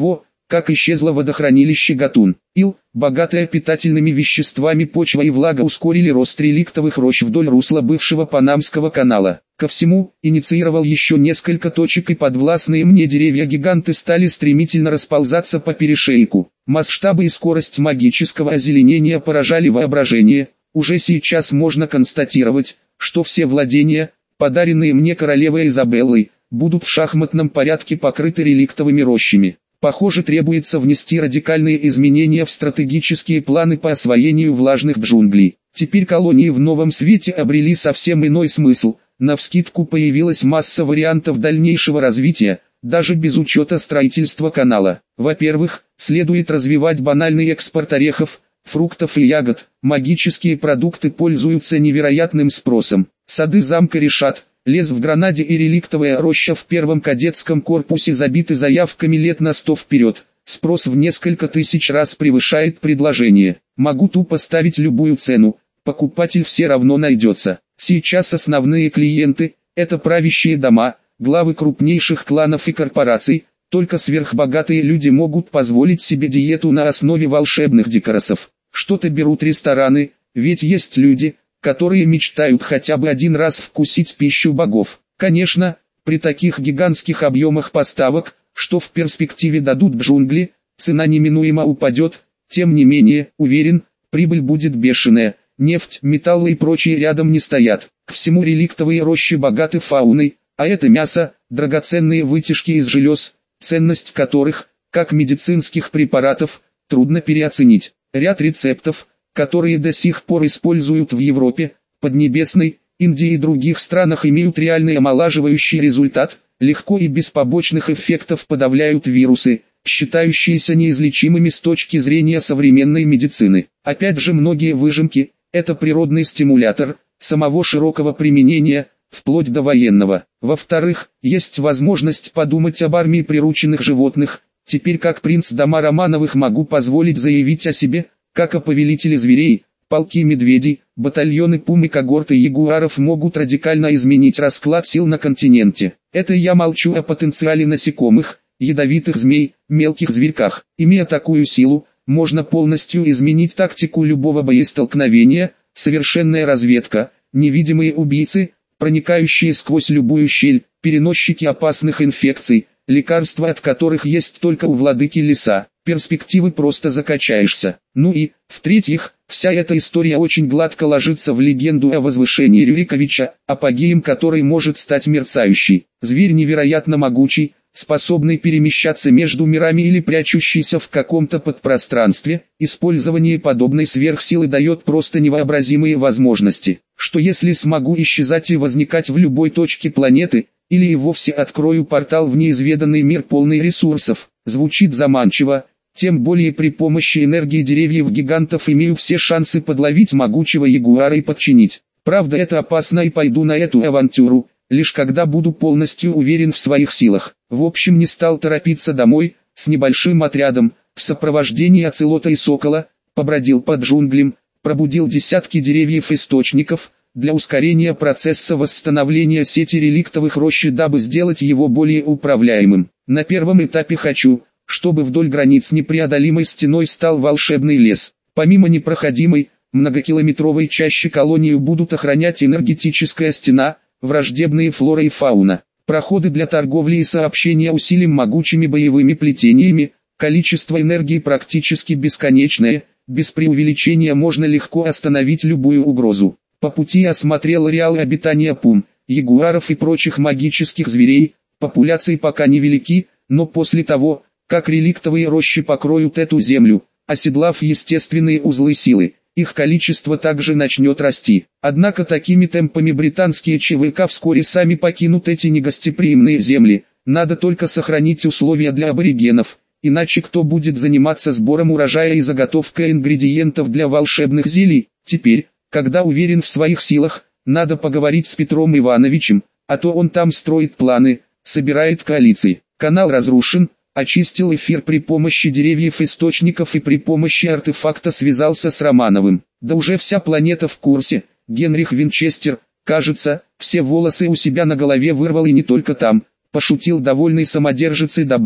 как исчезло водохранилище Гатун. Ил, богатая питательными веществами почва и влага ускорили рост реликтовых рощ вдоль русла бывшего Панамского канала. Ко всему, инициировал еще несколько точек, и подвластные мне деревья-гиганты стали стремительно расползаться по перешейку. Масштабы и скорость магического озеленения поражали воображение. Уже сейчас можно констатировать, что все владения, подаренные мне королевой Изабеллой, будут в шахматном порядке покрыты реликтовыми рощами. Похоже, требуется внести радикальные изменения в стратегические планы по освоению влажных джунглей. Теперь колонии в новом свете обрели совсем иной смысл. Навскидку появилась масса вариантов дальнейшего развития, даже без учета строительства канала. Во-первых, следует развивать банальный экспорт орехов, фруктов и ягод. Магические продукты пользуются невероятным спросом. Сады замка Решат, лес в Гранаде и реликтовая роща в первом кадетском корпусе забиты заявками лет на 100 вперед. Спрос в несколько тысяч раз превышает предложение. Могу тупо ставить любую цену, покупатель все равно найдется. Сейчас основные клиенты – это правящие дома, главы крупнейших кланов и корпораций. Только сверхбогатые люди могут позволить себе диету на основе волшебных дикоросов. Что-то берут рестораны, ведь есть люди, которые мечтают хотя бы один раз вкусить пищу богов. Конечно, при таких гигантских объемах поставок, что в перспективе дадут джунгли, цена неминуемо упадет. Тем не менее, уверен, прибыль будет бешеная. Нефть, металлы и прочие рядом не стоят. К всему реликтовые рощи богаты фауной, а это мясо, драгоценные вытяжки из желез, ценность которых, как медицинских препаратов, трудно переоценить. Ряд рецептов, которые до сих пор используют в Европе, Поднебесной, Индии и других странах, имеют реальный омолаживающий результат, легко и без побочных эффектов подавляют вирусы, считающиеся неизлечимыми с точки зрения современной медицины. Опять же, многие выжимки – это природный стимулятор, самого широкого применения, вплоть до военного. Во-вторых, есть возможность подумать об армии прирученных животных. Теперь как принц дома Романовых могу позволить заявить о себе, как о повелителе зверей. Полки медведей, батальоны пум и когорты ягуаров могут радикально изменить расклад сил на континенте. Это я молчу о потенциале насекомых, ядовитых змей, мелких зверьках. Имея такую силу, можно полностью изменить тактику любого боестолкновения. Совершенная разведка, невидимые убийцы, проникающие сквозь любую щель, переносчики опасных инфекций, лекарства от которых есть только у владыки леса. Перспективы просто закачаешься. Ну и, в-третьих, вся эта история очень гладко ложится в легенду о возвышении Рюриковича, апогеем которой может стать мерцающий. Зверь невероятно могучий, способный перемещаться между мирами или прячущийся в каком-то подпространстве. Использование подобной сверхсилы дает просто невообразимые возможности. Что если смогу исчезать и возникать в любой точке планеты, или и вовсе открою портал в неизведанный мир, полный ресурсов? Звучит заманчиво. Тем более при помощи энергии деревьев-гигантов имею все шансы подловить могучего ягуара и подчинить. Правда, это опасно, и пойду на эту авантюру лишь когда буду полностью уверен в своих силах. В общем, не стал торопиться домой. С небольшим отрядом, в сопровождении оцелота и сокола, побродил под джунглем, пробудил десятки деревьев-источников, для ускорения процесса восстановления сети реликтовых рощ, дабы сделать его более управляемым. На первом этапе хочу, чтобы вдоль границ непреодолимой стеной стал волшебный лес. Помимо непроходимой, многокилометровой чащи колонию будут охранять энергетическая стена, враждебные флора и фауна, проходы для торговли и сообщения усилим могучими боевыми плетениями. Количество энергии практически бесконечное, без преувеличения можно легко остановить любую угрозу. По пути осмотрел ареалы обитания пум, ягуаров и прочих магических зверей. Популяции пока невелики, но после того, как реликтовые рощи покроют эту землю, оседлав естественные узлы силы, их количество также начнет расти. Однако такими темпами британские ЧВК вскоре сами покинут эти негостеприимные земли. Надо только сохранить условия для аборигенов, иначе кто будет заниматься сбором урожая и заготовкой ингредиентов для волшебных зелий? Теперь, когда уверен в своих силах, надо поговорить с Петром Ивановичем, а то он там строит планы, собирает коалиции. Канал разрушен. Очистил эфир при помощи деревьев-источников и при помощи артефакта связался с Романовым. Да уже вся планета в курсе. Генрих Винчестер, кажется, все волосы у себя на голове вырвал, и не только там. Пошутил довольный самодержец и добавил: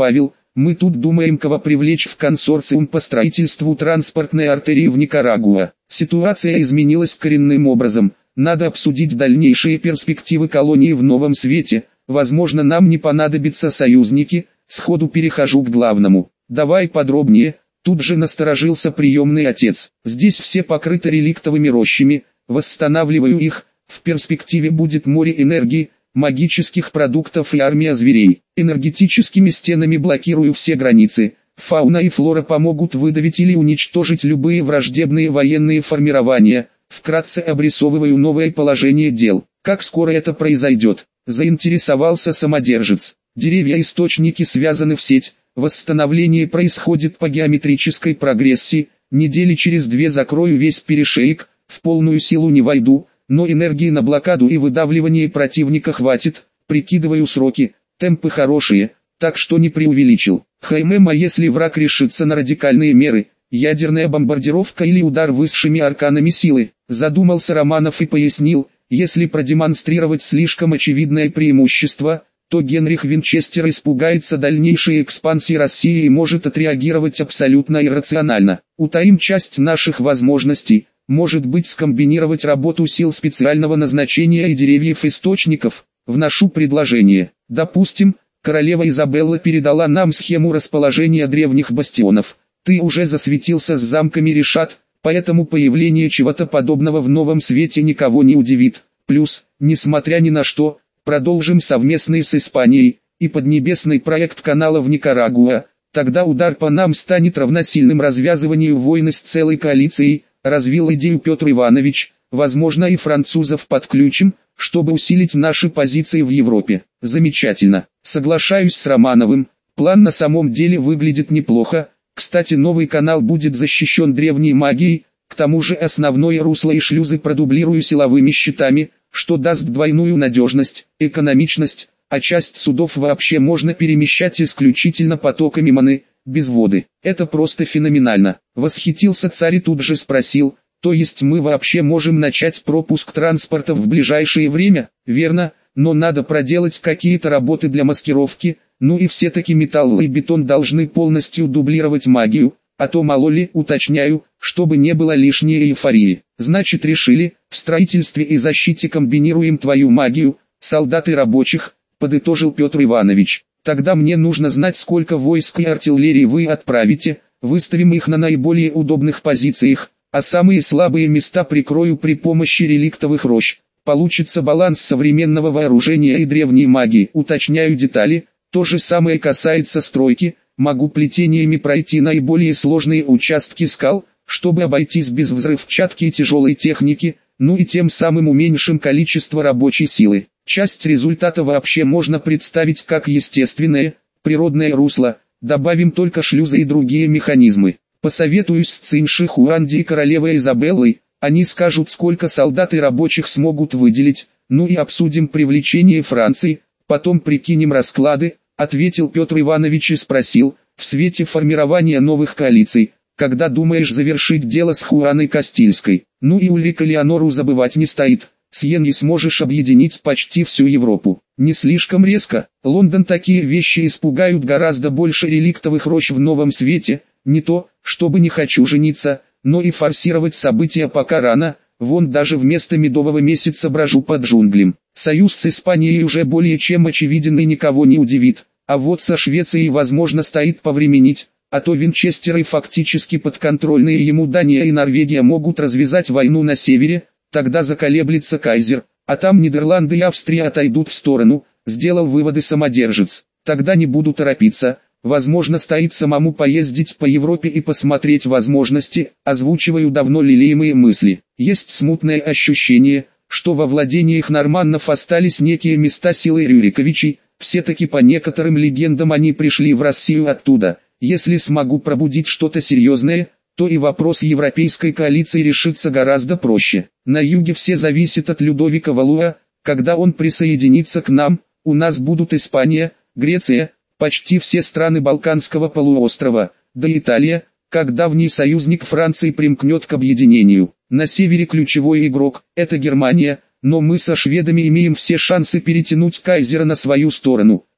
Мы тут думаем, кого привлечь в консорциум по строительству транспортной артерии в Никарагуа. Ситуация изменилась коренным образом. Надо обсудить дальнейшие перспективы колонии в новом свете. Возможно, нам не понадобятся союзники. Сходу перехожу к главному. Давай подробнее. Тут же насторожился приемный отец. Здесь все покрыты реликтовыми рощами. Восстанавливаю их. В перспективе будет море энергии, магических продуктов и армия зверей. Энергетическими стенами блокирую все границы. Фауна и флора помогут выдавить или уничтожить любые враждебные военные формирования. Вкратце обрисовываю новое положение дел. Как скоро это произойдет? Заинтересовался самодержец. Деревья-источники связаны в сеть. Восстановление происходит по геометрической прогрессии. Недели через 2 закрою весь перешеек. В полную силу не войду, но энергии на блокаду и выдавливание противника хватит. Прикидываю сроки. Темпы хорошие, так что не преувеличил. А если враг решится на радикальные меры, ядерная бомбардировка или удар высшими арканами силы, задумался Романов и пояснил, если продемонстрировать слишком очевидное преимущество, то Генрих Винчестер испугается дальнейшей экспансии России и может отреагировать абсолютно иррационально. Утаим часть наших возможностей, может быть скомбинировать работу сил специального назначения и деревьев-источников. Вношу предложение. Допустим, королева Изабелла передала нам схему расположения древних бастионов. Ты уже засветился с замками Решат, поэтому появление чего-то подобного в новом свете никого не удивит. Плюс, несмотря ни на что, продолжим совместный с Испанией и поднебесный проект канала в Никарагуа. Тогда удар по нам станет равносильным развязыванию войны с целой коалицией, развил идею Петр Иванович. Возможно, и французов подключим, чтобы усилить наши позиции в Европе. Замечательно. Соглашаюсь с Романовым. План на самом деле выглядит неплохо. Кстати, новый канал будет защищен древней магией. К тому же основное русло и шлюзы продублирую силовыми щитами, что даст двойную надежность, экономичность, а часть судов вообще можно перемещать исключительно потоками маны, без воды. Это просто феноменально. Восхитился царь и тут же спросил, то есть мы вообще можем начать пропуск транспортов в ближайшее время? Верно, но надо проделать какие-то работы для маскировки, ну и все-таки металл и бетон должны полностью дублировать магию, а то мало ли, уточняю, чтобы не было лишней эйфории. Значит решили, в строительстве и защите комбинируем твою магию, солдат и рабочих, подытожил Петр Иванович. Тогда мне нужно знать, сколько войск и артиллерии вы отправите, выставим их на наиболее удобных позициях, а самые слабые места прикрою при помощи реликтовых рощ. Получится баланс современного вооружения и древней магии. Уточняю детали, то же самое касается стройки, могу плетениями пройти наиболее сложные участки скал, чтобы обойтись без взрывчатки и тяжелой техники, ну и тем самым уменьшим количество рабочей силы. Часть результата вообще можно представить как естественное, природное русло, добавим только шлюзы и другие механизмы. Посоветуюсь с Цинши Хуанди и королевой Изабеллой, они скажут, сколько солдат и рабочих смогут выделить, ну и обсудим привлечение Франции, потом прикинем расклады, ответил Петр Иванович и спросил, в свете формирования новых коалиций, когда думаешь завершить дело с Хуаной Кастильской? Ну и Ульрика Леонору забывать не стоит. С Йенни сможешь объединить почти всю Европу. Не слишком резко, Лондон такие вещи испугают гораздо больше реликтовых рощ в новом свете, не то, чтобы не хочу жениться, но и форсировать события пока рано, вон даже вместо медового месяца брожу под джунглем. Союз с Испанией уже более чем очевиден и никого не удивит, а вот со Швецией возможно стоит повременить, а то Винчестеры фактически подконтрольные ему Дания и Норвегия могут развязать войну на севере, тогда заколеблется кайзер, а там Нидерланды и Австрия отойдут в сторону, сделал выводы самодержец. Тогда не буду торопиться, возможно стоит самому поездить по Европе и посмотреть возможности, озвучиваю давно лелеемые мысли. Есть смутное ощущение, что во владениях норманнов остались некие места силы Рюриковичей, все-таки по некоторым легендам они пришли в Россию оттуда. Если смогу пробудить что-то серьезное, то и вопрос европейской коалиции решится гораздо проще. На юге все зависит от Людовика Валуа, когда он присоединится к нам, у нас будут Испания, Греция, почти все страны Балканского полуострова, да и Италия, как давний союзник Франции примкнет к объединению. На севере ключевой игрок – это Германия, но мы со шведами имеем все шансы перетянуть кайзера на свою сторону.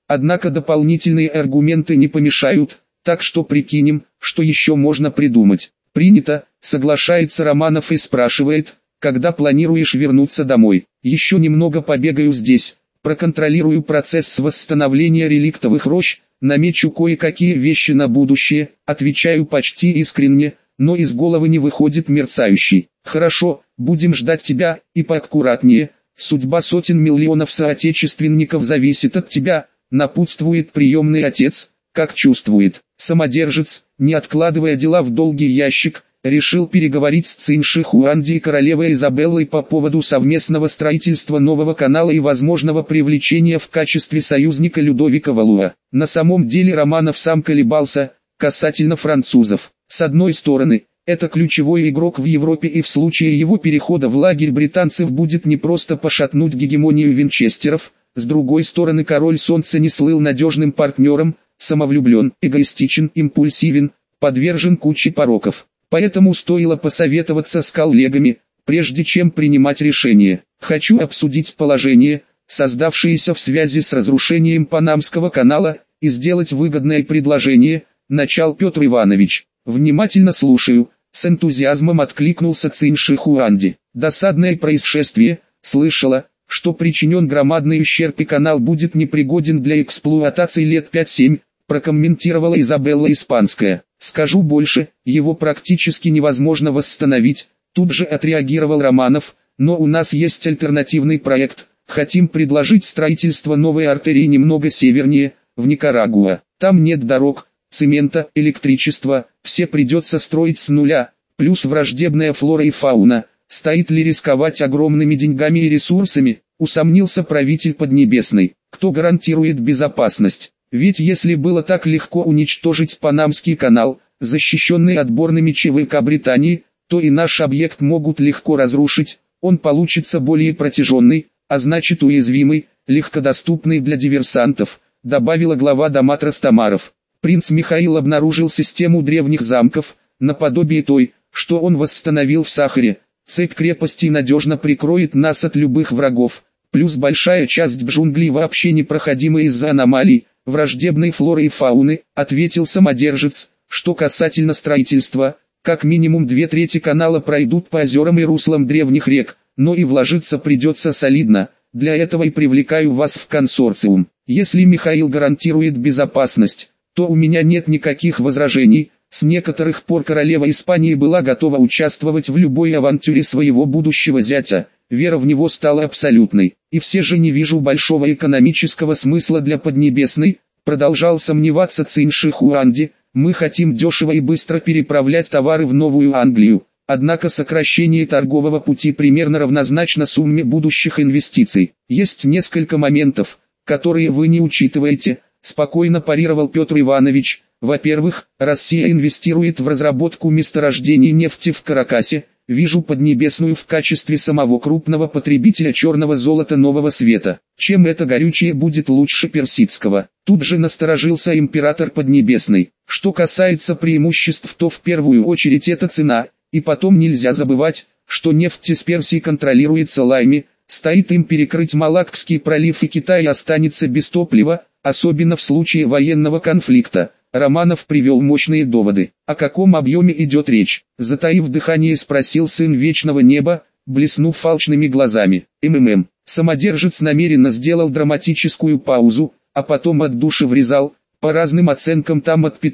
Однако дополнительные аргументы не помешают, так что прикинем, что еще можно придумать. Принято, соглашается Романов и спрашивает, когда планируешь вернуться домой. Еще немного побегаю здесь, проконтролирую процесс восстановления реликтовых рощ, намечу кое-какие вещи на будущее, отвечаю почти искренне, но из головы не выходит мерцающий. Хорошо, будем ждать тебя, и поаккуратнее, судьба сотен миллионов соотечественников зависит от тебя, напутствует приемный отец. Как чувствует, самодержец, не откладывая дела в долгий ящик, решил переговорить с Цинши Хуанди и королевой Изабеллой по поводу совместного строительства нового канала и возможного привлечения в качестве союзника Людовика Валуа. На самом деле Романов сам колебался, касательно французов. С одной стороны, это ключевой игрок в Европе, и в случае его перехода в лагерь британцев будет не просто пошатнуть гегемонию винчестеров, с другой стороны король Солнца не слыл надежным партнером, самовлюблен, эгоистичен, импульсивен, подвержен куче пороков. Поэтому стоило посоветоваться с коллегами, прежде чем принимать решение. Хочу обсудить положение, создавшееся в связи с разрушением Панамского канала, и сделать выгодное предложение, начал Петр Иванович. Внимательно слушаю, с энтузиазмом откликнулся Цинши Хуанди. Досадное происшествие, слышала, что причинен громадный ущерб и канал будет непригоден для эксплуатации лет 5-7, прокомментировала Изабелла Испанская. Скажу больше, его практически невозможно восстановить, тут же отреагировал Романов, но у нас есть альтернативный проект, хотим предложить строительство новой артерии немного севернее, в Никарагуа. Там нет дорог, цемента, электричества, все придется строить с нуля, плюс враждебная флора и фауна. Стоит ли рисковать огромными деньгами и ресурсами, усомнился правитель Поднебесной. Кто гарантирует безопасность? Ведь если было так легко уничтожить Панамский канал, защищенный отборными ЧВК Британии, то и наш объект могут легко разрушить, он получится более протяженный, а значит уязвимый, легкодоступный для диверсантов, добавила глава дома Трастамаров. Принц Михаил обнаружил систему древних замков, наподобие той, что он восстановил в Сахаре. Цепь крепостей надежно прикроет нас от любых врагов, плюс большая часть джунглей вообще непроходима из-за аномалий, враждебной флоры и фауны, ответил самодержец. Что касательно строительства, как минимум 2/3 канала пройдут по озерам и руслам древних рек, но и вложиться придется солидно, для этого и привлекаю вас в консорциум. Если Михаил гарантирует безопасность, то у меня нет никаких возражений. С некоторых пор королева Испании была готова участвовать в любой авантюре своего будущего зятя, вера в него стала абсолютной. И все же не вижу большого экономического смысла для Поднебесной, продолжал сомневаться Цинши Хуанди. Мы хотим дешево и быстро переправлять товары в Новую Англию, однако сокращение торгового пути примерно равнозначно сумме будущих инвестиций. Есть несколько моментов, которые вы не учитываете, спокойно парировал Петр Иванович. Во-первых, Россия инвестирует в разработку месторождений нефти в Каракасе, вижу Поднебесную в качестве самого крупного потребителя черного золота нового света. Чем это горючее будет лучше персидского? Тут же насторожился император Поднебесный. Что касается преимуществ, то в первую очередь это цена, и потом нельзя забывать, что нефть из Персии контролируется Лайми, стоит им перекрыть Малаккский пролив и Китай останется без топлива, особенно в случае военного конфликта. Романов привел мощные доводы. О каком объеме идет речь? Затаив дыхание, спросил сын Вечного Неба, блеснув алчными глазами. Самодержец намеренно сделал драматическую паузу, а потом от души врезал. По разным оценкам там от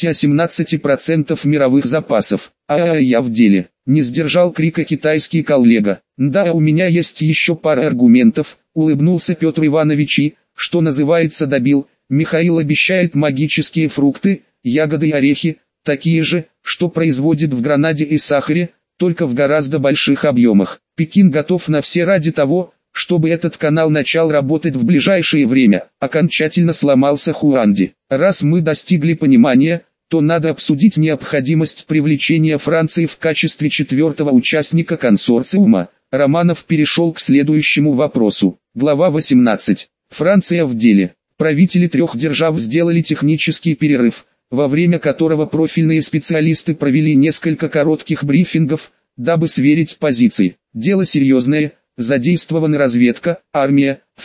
15–17% мировых запасов. Я в деле. Не сдержал крика китайский коллега. Да, у меня есть еще пара аргументов, улыбнулся Петр Иванович и, что называется, добил. Михаил обещает магические фрукты, ягоды и орехи, такие же, что производит в Гранаде и Сахаре, только в гораздо больших объемах. Пекин готов на все ради того, чтобы этот канал начал работать в ближайшее время. Окончательно сломался Хуанди. Раз мы достигли понимания, то надо обсудить необходимость привлечения Франции в качестве 4-го участника консорциума. Романов перешел к следующему вопросу. Глава 18. Франция в деле. Правители 3 держав сделали технический перерыв, во время которого профильные специалисты провели несколько коротких брифингов, дабы сверить позиции. Дело серьезное, задействованы разведка, армия, флот,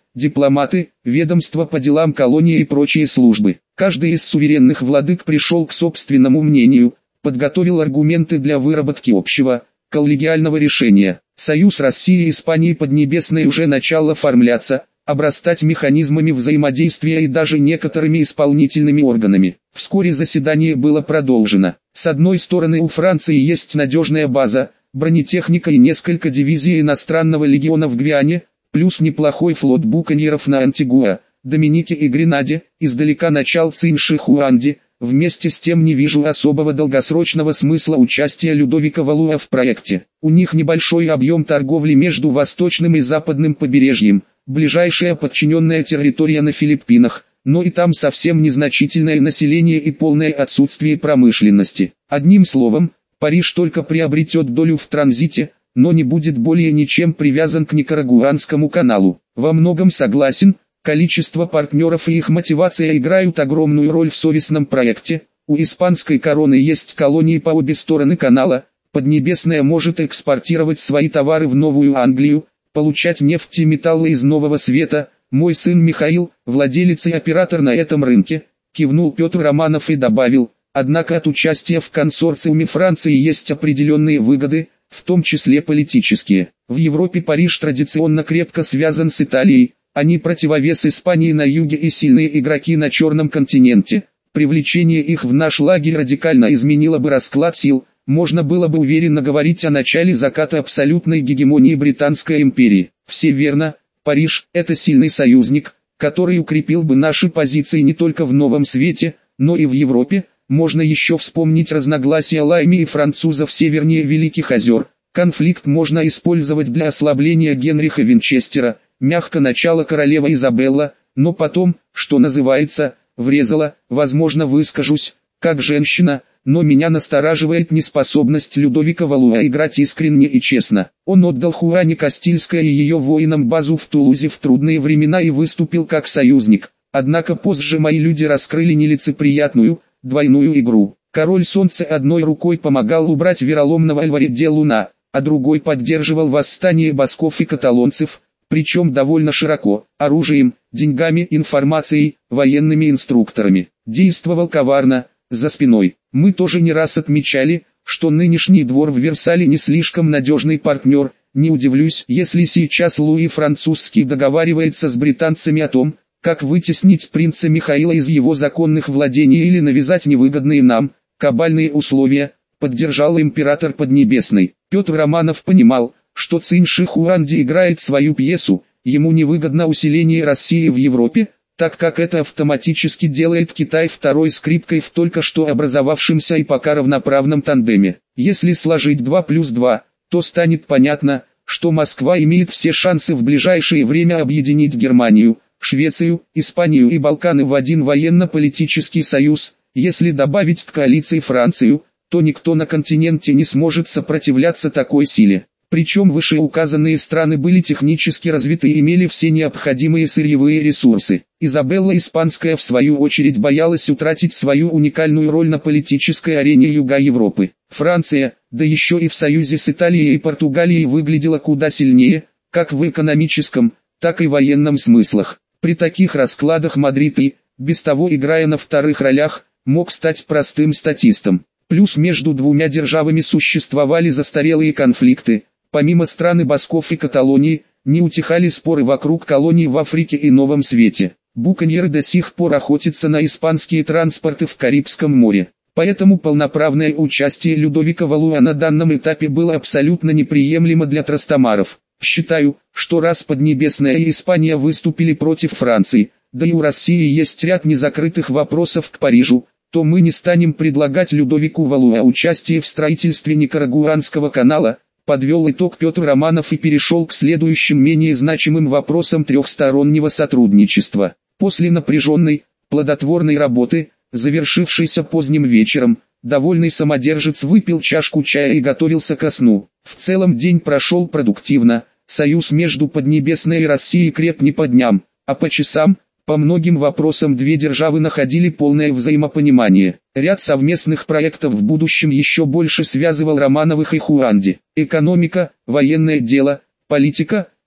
дипломаты, ведомства по делам колонии и прочие службы. Каждый из суверенных владык пришел к собственному мнению, подготовил аргументы для выработки общего, коллегиального решения. Союз России и Испании Поднебесной уже начал оформляться, обрастать механизмами взаимодействия и даже некоторыми исполнительными органами. Вскоре заседание было продолжено. С одной стороны, у Франции есть надежная база, бронетехника и несколько дивизий иностранного легиона в Гвиане, плюс неплохой флот буконьеров на Антигуа, Доминике и Гренаде, издалека начал Цинь-Ши-Хуанди. Вместе с тем не вижу особого долгосрочного смысла участия Людовика Валуа в проекте. У них небольшой объем торговли между восточным и западным побережьем, ближайшая подчиненная территория на Филиппинах, но и там совсем незначительное население и полное отсутствие промышленности. Одним словом, Париж только приобретет долю в транзите, но не будет более ничем привязан к Никарагуанскому каналу. Во многом согласен. Количество партнеров и их мотивация играют огромную роль в совестном проекте. У испанской короны есть колонии по обе стороны канала. Поднебесная может экспортировать свои товары в Новую Англию, получать нефть и металлы из Нового Света. Мой сын Михаил, владелец и оператор на этом рынке, кивнул Петр Романов и добавил, однако от участия в консорциуме Франции есть определенные выгоды, в том числе политические. В Европе Париж традиционно крепко связан с Италией. Они противовес Испании на юге и сильные игроки на Черном континенте. Привлечение их в наш лагерь радикально изменило бы расклад сил. Можно было бы уверенно говорить о начале заката абсолютной гегемонии Британской империи. Все верно, Париж – это сильный союзник, который укрепил бы наши позиции не только в Новом Свете, но и в Европе. Можно еще вспомнить разногласия Лайми и французов севернее Великих озер. Конфликт можно использовать для ослабления Генриха Винчестера. Мягко начала королева Изабелла, но потом, что называется, врезала. Возможно, выскажусь, как женщина, но меня настораживает неспособность Людовика Валуа играть искренне и честно. Он отдал Хуане Кастильской и ее воинам базу в Тулузе в трудные времена и выступил как союзник. Однако позже мои люди раскрыли нелицеприятную, двойную игру. Король Солнца одной рукой помогал убрать вероломного Альваре де Луна, а другой поддерживал восстание басков и каталонцев, причем довольно широко, оружием, деньгами, информацией, военными инструкторами. Действовал коварно, за спиной. Мы тоже не раз отмечали, что нынешний двор в Версале не слишком надежный партнер. Не удивлюсь, если сейчас Луи Французский договаривается с британцами о том, как вытеснить принца Михаила из его законных владений или навязать невыгодные нам, кабальные условия, поддержал император Поднебесный. Петр Романов понимал, что Цинь-Ши-Хуанди играет свою пьесу, ему невыгодно усиление России в Европе, так как это автоматически делает Китай второй скрипкой в только что образовавшемся и пока равноправном тандеме. Если сложить 2 плюс 2, то станет понятно, что Москва имеет все шансы в ближайшее время объединить Германию, Швецию, Испанию и Балканы в один военно-политический союз. Если добавить к коалиции Францию, то никто на континенте не сможет сопротивляться такой силе. Причем вышеуказанные страны были технически развиты и имели все необходимые сырьевые ресурсы. Изабелла Испанская в свою очередь боялась утратить свою уникальную роль на политической арене Юга Европы. Франция, да еще и в союзе с Италией и Португалией, выглядела куда сильнее, как в экономическом, так и военном смыслах. При таких раскладах Мадрид и, без того играя на вторых ролях, мог стать простым статистом. Плюс между двумя державами существовали застарелые конфликты. Помимо стран Басков и Каталонии, не утихали споры вокруг колоний в Африке и Новом Свете. Буконьеры до сих пор охотятся на испанские транспорты в Карибском море. Поэтому полноправное участие Людовика Валуа на данном этапе было абсолютно неприемлемо для трастамаров. Считаю, что раз Поднебесная и Испания выступили против Франции, да и у России есть ряд незакрытых вопросов к Парижу, то мы не станем предлагать Людовику Валуа участие в строительстве Никарагуанского канала. Подвел итог Петр Романов и перешел к следующим менее значимым вопросам трехстороннего сотрудничества. После напряженной, плодотворной работы, завершившейся поздним вечером, довольный самодержец выпил чашку чая и готовился ко сну. В целом день прошел продуктивно, союз между Поднебесной и Россией креп не по дням, а по часам. По многим вопросам две державы находили полное взаимопонимание. Ряд совместных проектов в будущем еще больше связывал Романовых и Хуанди. Экономика, военное дело, политика,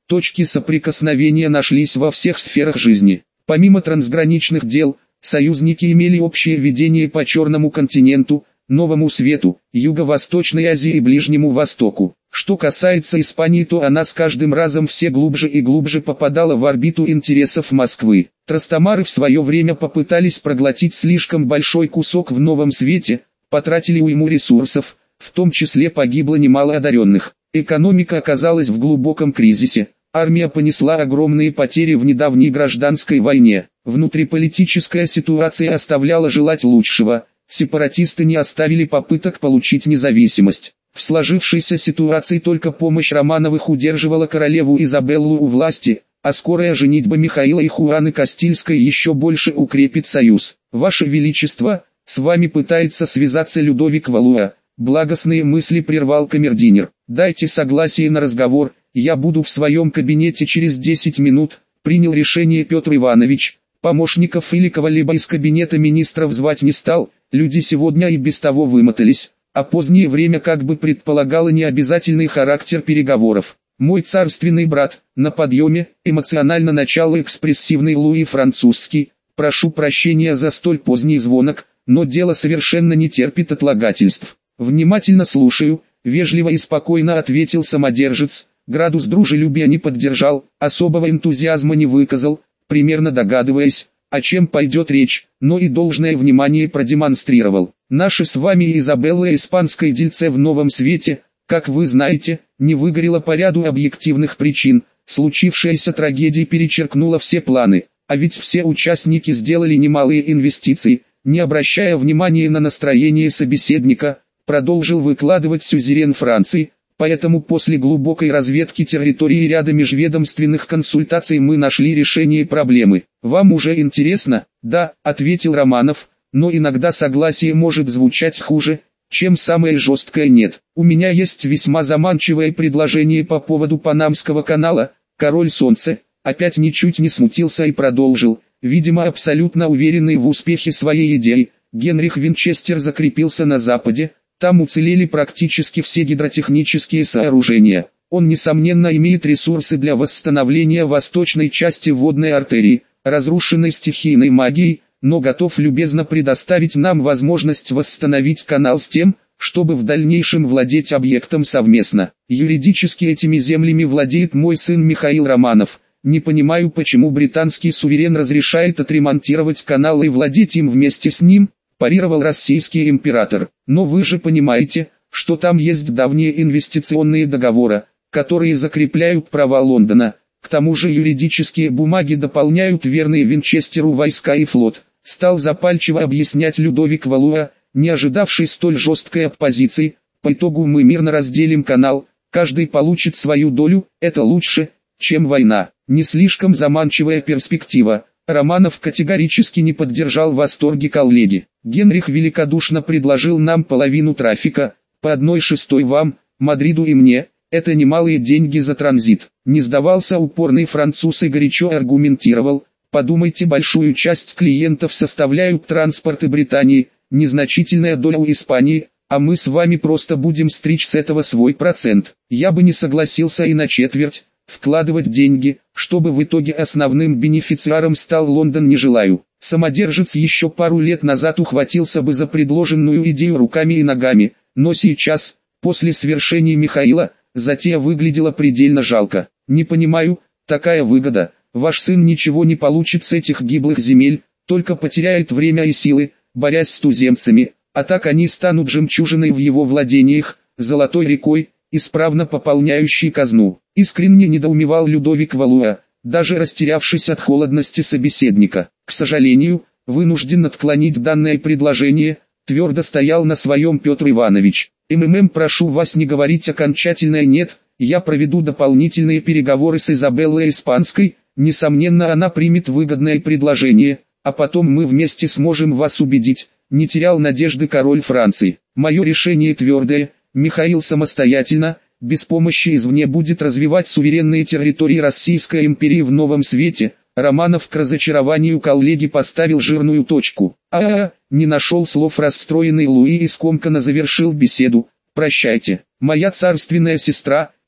Точки соприкосновения нашлись во всех сферах жизни. Помимо трансграничных дел, союзники имели общее видение по Черному континенту, Новому Свету, Юго-Восточной Азии и Ближнему Востоку. Что касается Испании, то она с каждым разом все глубже и глубже попадала в орбиту интересов Москвы. Трастамары в свое время попытались проглотить слишком большой кусок в Новом Свете, потратили уйму ресурсов, в том числе погибло немало одаренных. Экономика оказалась в глубоком кризисе. Армия понесла огромные потери в недавней гражданской войне. Внутриполитическая ситуация оставляла желать лучшего. Сепаратисты не оставили попыток получить независимость. В сложившейся ситуации только помощь Романовых удерживала королеву Изабеллу у власти, а скорая женитьба Михаила и Хуаны Кастильской еще больше укрепит союз. Ваше Величество, с вами пытается связаться Людовик Валуа. Благостные мысли прервал камердинер. Дайте согласие на разговор, я буду в своем кабинете через 10 минут, принял решение Петр Иванович. Помощников или кого-либо из кабинета министров звать не стал, люди сегодня и без того вымотались, а позднее время как бы предполагало необязательный характер переговоров. Мой царственный брат, на подъеме, эмоционально начало экспрессивный Луи Французский, прошу прощения за столь поздний звонок, но дело совершенно не терпит отлагательств. Внимательно слушаю, вежливо и спокойно ответил самодержец, градус дружелюбия не поддержал, особого энтузиазма не выказал, примерно догадываясь, о чем пойдет речь, но и должное внимание продемонстрировал. Наши с вами Изабелла испанской дельце в Новом Свете, как вы знаете, не выгорело по ряду объективных причин, случившаяся трагедия перечеркнула все планы, а ведь все участники сделали немалые инвестиции, не обращая внимания на настроение собеседника, продолжил выкладывать сюзерен Франции. Поэтому после глубокой разведки территории и ряда межведомственных консультаций мы нашли решение проблемы. Вам уже интересно? Да, ответил Романов, но иногда согласие может звучать хуже, чем самое жесткое нет. У меня есть весьма заманчивое предложение по поводу Панамского канала. Король Солнца опять ничуть не смутился и продолжил, видимо абсолютно уверенный в успехе своей идеи. Генрих Винчестер закрепился на Западе. Там уцелели практически все гидротехнические сооружения. Он несомненно имеет ресурсы для восстановления восточной части водной артерии, разрушенной стихийной магией, но готов любезно предоставить нам возможность восстановить канал с тем, чтобы в дальнейшем владеть объектом совместно. Юридически этими землями владеет мой сын Михаил Романов. Не понимаю, почему британский суверен разрешает отремонтировать канал и владеть им вместе с ним, парировал российский император. Но вы же понимаете, что там есть давние инвестиционные договоры, которые закрепляют права Лондона. К тому же юридические бумаги дополняют верные Винчестеру войска и флот. Стал запальчиво объяснять Людовик Валуа, не ожидавший столь жесткой оппозиции. По итогу мы мирно разделим канал, каждый получит свою долю, это лучше, чем война. Не слишком заманчивая перспектива. Романов категорически не поддержал восторги коллеги. Генрих великодушно предложил нам половину трафика, по 1/6 вам, Мадриду и мне, это немалые деньги за транзит. Не сдавался упорный француз и горячо аргументировал, подумайте, большую часть клиентов составляют транспорты Британии, незначительная доля у Испании, а мы с вами просто будем стричь с этого свой процент. Я бы не согласился и на четверть. Вкладывать деньги, чтобы в итоге основным бенефициаром стал Лондон, не желаю. Самодержец еще пару лет назад ухватился бы за предложенную идею руками и ногами, но сейчас, после свершения Михаила, затея выглядела предельно жалко. Не понимаю, такая выгода, ваш сын ничего не получит с этих гиблых земель, только потеряет время и силы, борясь с туземцами, а так они станут жемчужиной в его владениях, золотой рекой, исправно пополняющей казну. Искренне недоумевал Людовик Валуа, даже растерявшись от холодности собеседника. К сожалению, вынужден отклонить данное предложение, твердо стоял на своем Петр Иванович. Прошу вас не говорить окончательное «нет», я проведу дополнительные переговоры с Изабеллой Испанской, несомненно она примет выгодное предложение, а потом мы вместе сможем вас убедить, не терял надежды король Франции. Мое решение твердое, Михаил самостоятельно, без помощи извне будет развивать суверенные территории Российской империи в Новом Свете. Романов к разочарованию коллеги поставил жирную точку. Не нашел слов расстроенный Луи и скомканно завершил беседу. Прощайте, моя царственная сестра,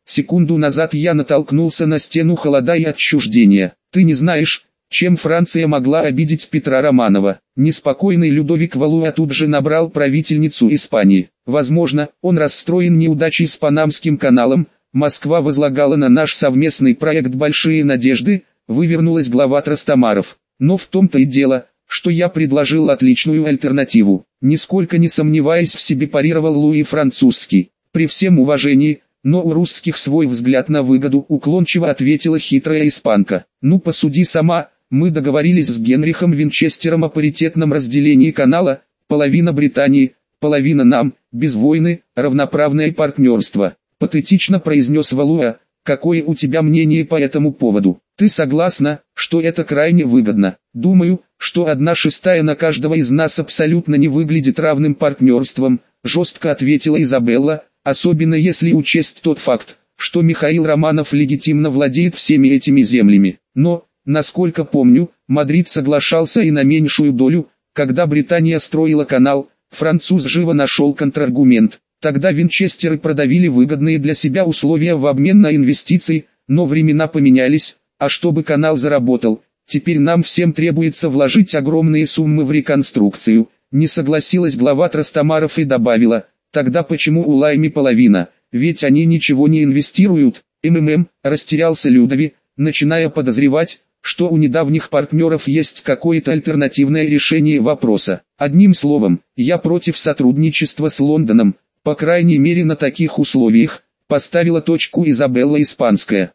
Секунду назад я натолкнулся на стену холода и отчуждения. Ты не знаешь, чем Франция могла обидеть Петра Романова. Неспокойный Людовик Валуа тут же набрал правительницу Испании. Возможно, он расстроен неудачей с Панамским каналом. Москва возлагала на наш совместный проект большие надежды, вывернулась глава Трастамаров. Но в том-то и дело, что я предложил отличную альтернативу. Нисколько не сомневаясь в себе, парировал Луи Французский. При всем уважении, но у русских свой взгляд на выгоду, уклончиво ответила хитрая испанка. Ну посуди сама, мы договорились с Генрихом Винчестером о паритетном разделении канала, половина Британии, половина нам, без войны, равноправное партнерство. Патетично произнес Валуа. Какое у тебя мнение по этому поводу? Ты согласна, что это крайне выгодно? Думаю, что 1/6 на каждого из нас абсолютно не выглядит равным партнерством, жестко ответила Изабелла, особенно если учесть тот факт, что Михаил Романов легитимно владеет всеми этими землями. Но, насколько помню, Мадрид соглашался и на меньшую долю, когда Британия строила канал. Француз живо нашел контраргумент. Тогда Винчестеры продавили выгодные для себя условия в обмен на инвестиции, но времена поменялись, а чтобы канал заработал, теперь нам всем требуется вложить огромные суммы в реконструкцию. Не согласилась глава Трастамаров и добавила: тогда почему у Лайми половина, ведь они ничего не инвестируют. Растерялся Людови, начиная подозревать, что у недавних партнеров есть какое-то альтернативное решение вопроса. Одним словом, я против сотрудничества с Лондоном, по крайней мере на таких условиях, поставила точку Изабелла Испанская.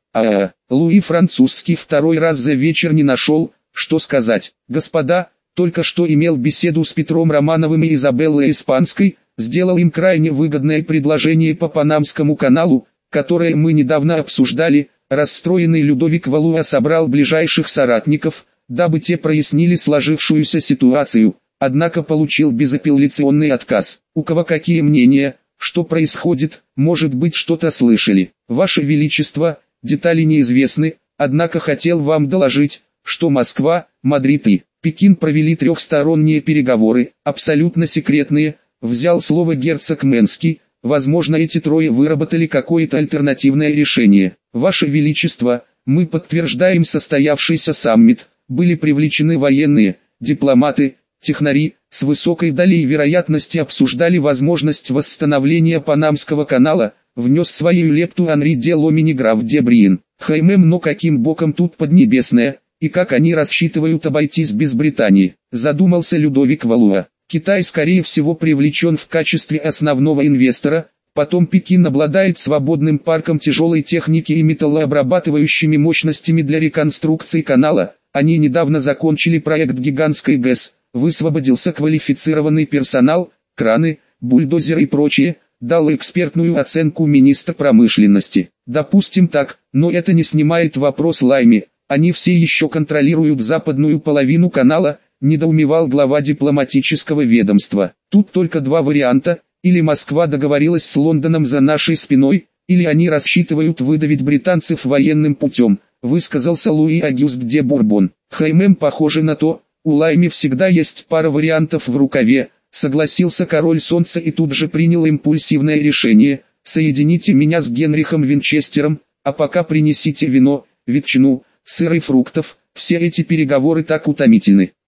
Луи Французский второй раз за вечер не нашел, что сказать. Господа, только что имел беседу с Петром Романовым и Изабеллой Испанской, сделал им крайне выгодное предложение по Панамскому каналу, которое мы недавно обсуждали. Расстроенный Людовик Валуа собрал ближайших соратников, дабы те прояснили сложившуюся ситуацию, однако получил безапелляционный отказ. У кого какие мнения, что происходит, может быть, что-то слышали? Ваше Величество, детали неизвестны, однако хотел вам доложить, что Москва, Мадрид и Пекин провели трехсторонние переговоры, абсолютно секретные, взял слово герцог Менский. Возможно, эти трое выработали какое-то альтернативное решение. Ваше Величество, мы подтверждаем состоявшийся саммит, были привлечены военные, дипломаты, технари, с высокой долей вероятности обсуждали возможность восстановления Панамского канала, внес свою лепту Анри де Ломини граф де Бриен. Но каким боком тут Поднебесная, и как они рассчитывают обойтись без Британии, задумался Людовик Валуа. Китай скорее всего привлечен в качестве основного инвестора, потом Пекин обладает свободным парком тяжелой техники и металлообрабатывающими мощностями для реконструкции канала. Они недавно закончили проект гигантской ГЭС, высвободился квалифицированный персонал, краны, бульдозеры и прочее, дал экспертную оценку министр промышленности. Допустим так, но это не снимает вопрос Лайми, они все еще контролируют западную половину канала, недоумевал глава дипломатического ведомства. Тут только два варианта: или Москва договорилась с Лондоном за нашей спиной, или они рассчитывают выдавить британцев военным путем, высказался Луи Агюст де Бурбон. Похоже на то, у Лайми всегда есть пара вариантов в рукаве, согласился король солнца и тут же принял импульсивное решение: соедините меня с Генрихом Винчестером, а пока принесите вино, ветчину, сыр и фруктов, все эти переговоры так утомительны.